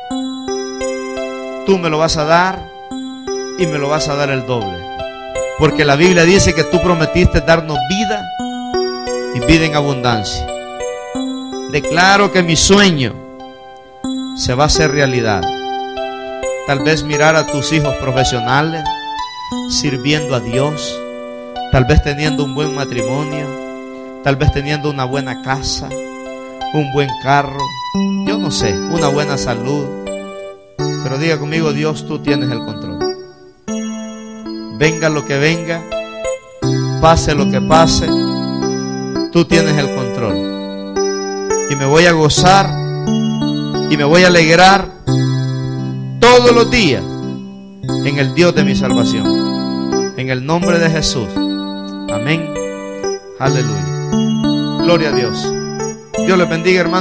S1: Tú me lo vas a dar y me lo vas a dar el doble, porque la Biblia dice que tú prometiste darnos vida y vida en abundancia. Declaro que mi sueño se va a hacer realidad. Tal vez mirar a tus hijos profesionales, sirviendo a Dios, tal vez teniendo un buen matrimonio, tal vez teniendo una buena casa, un buen carro, yo no sé, una buena salud. Pero diga conmigo: Dios, tú tienes el control. Venga lo que venga, pase lo que pase, tú tienes el control. Y me voy a gozar y me voy a alegrar todos los días en el Dios de mi salvación. En el nombre de Jesús. Amén. Aleluya. Gloria a Dios. Dios les bendiga, hermano.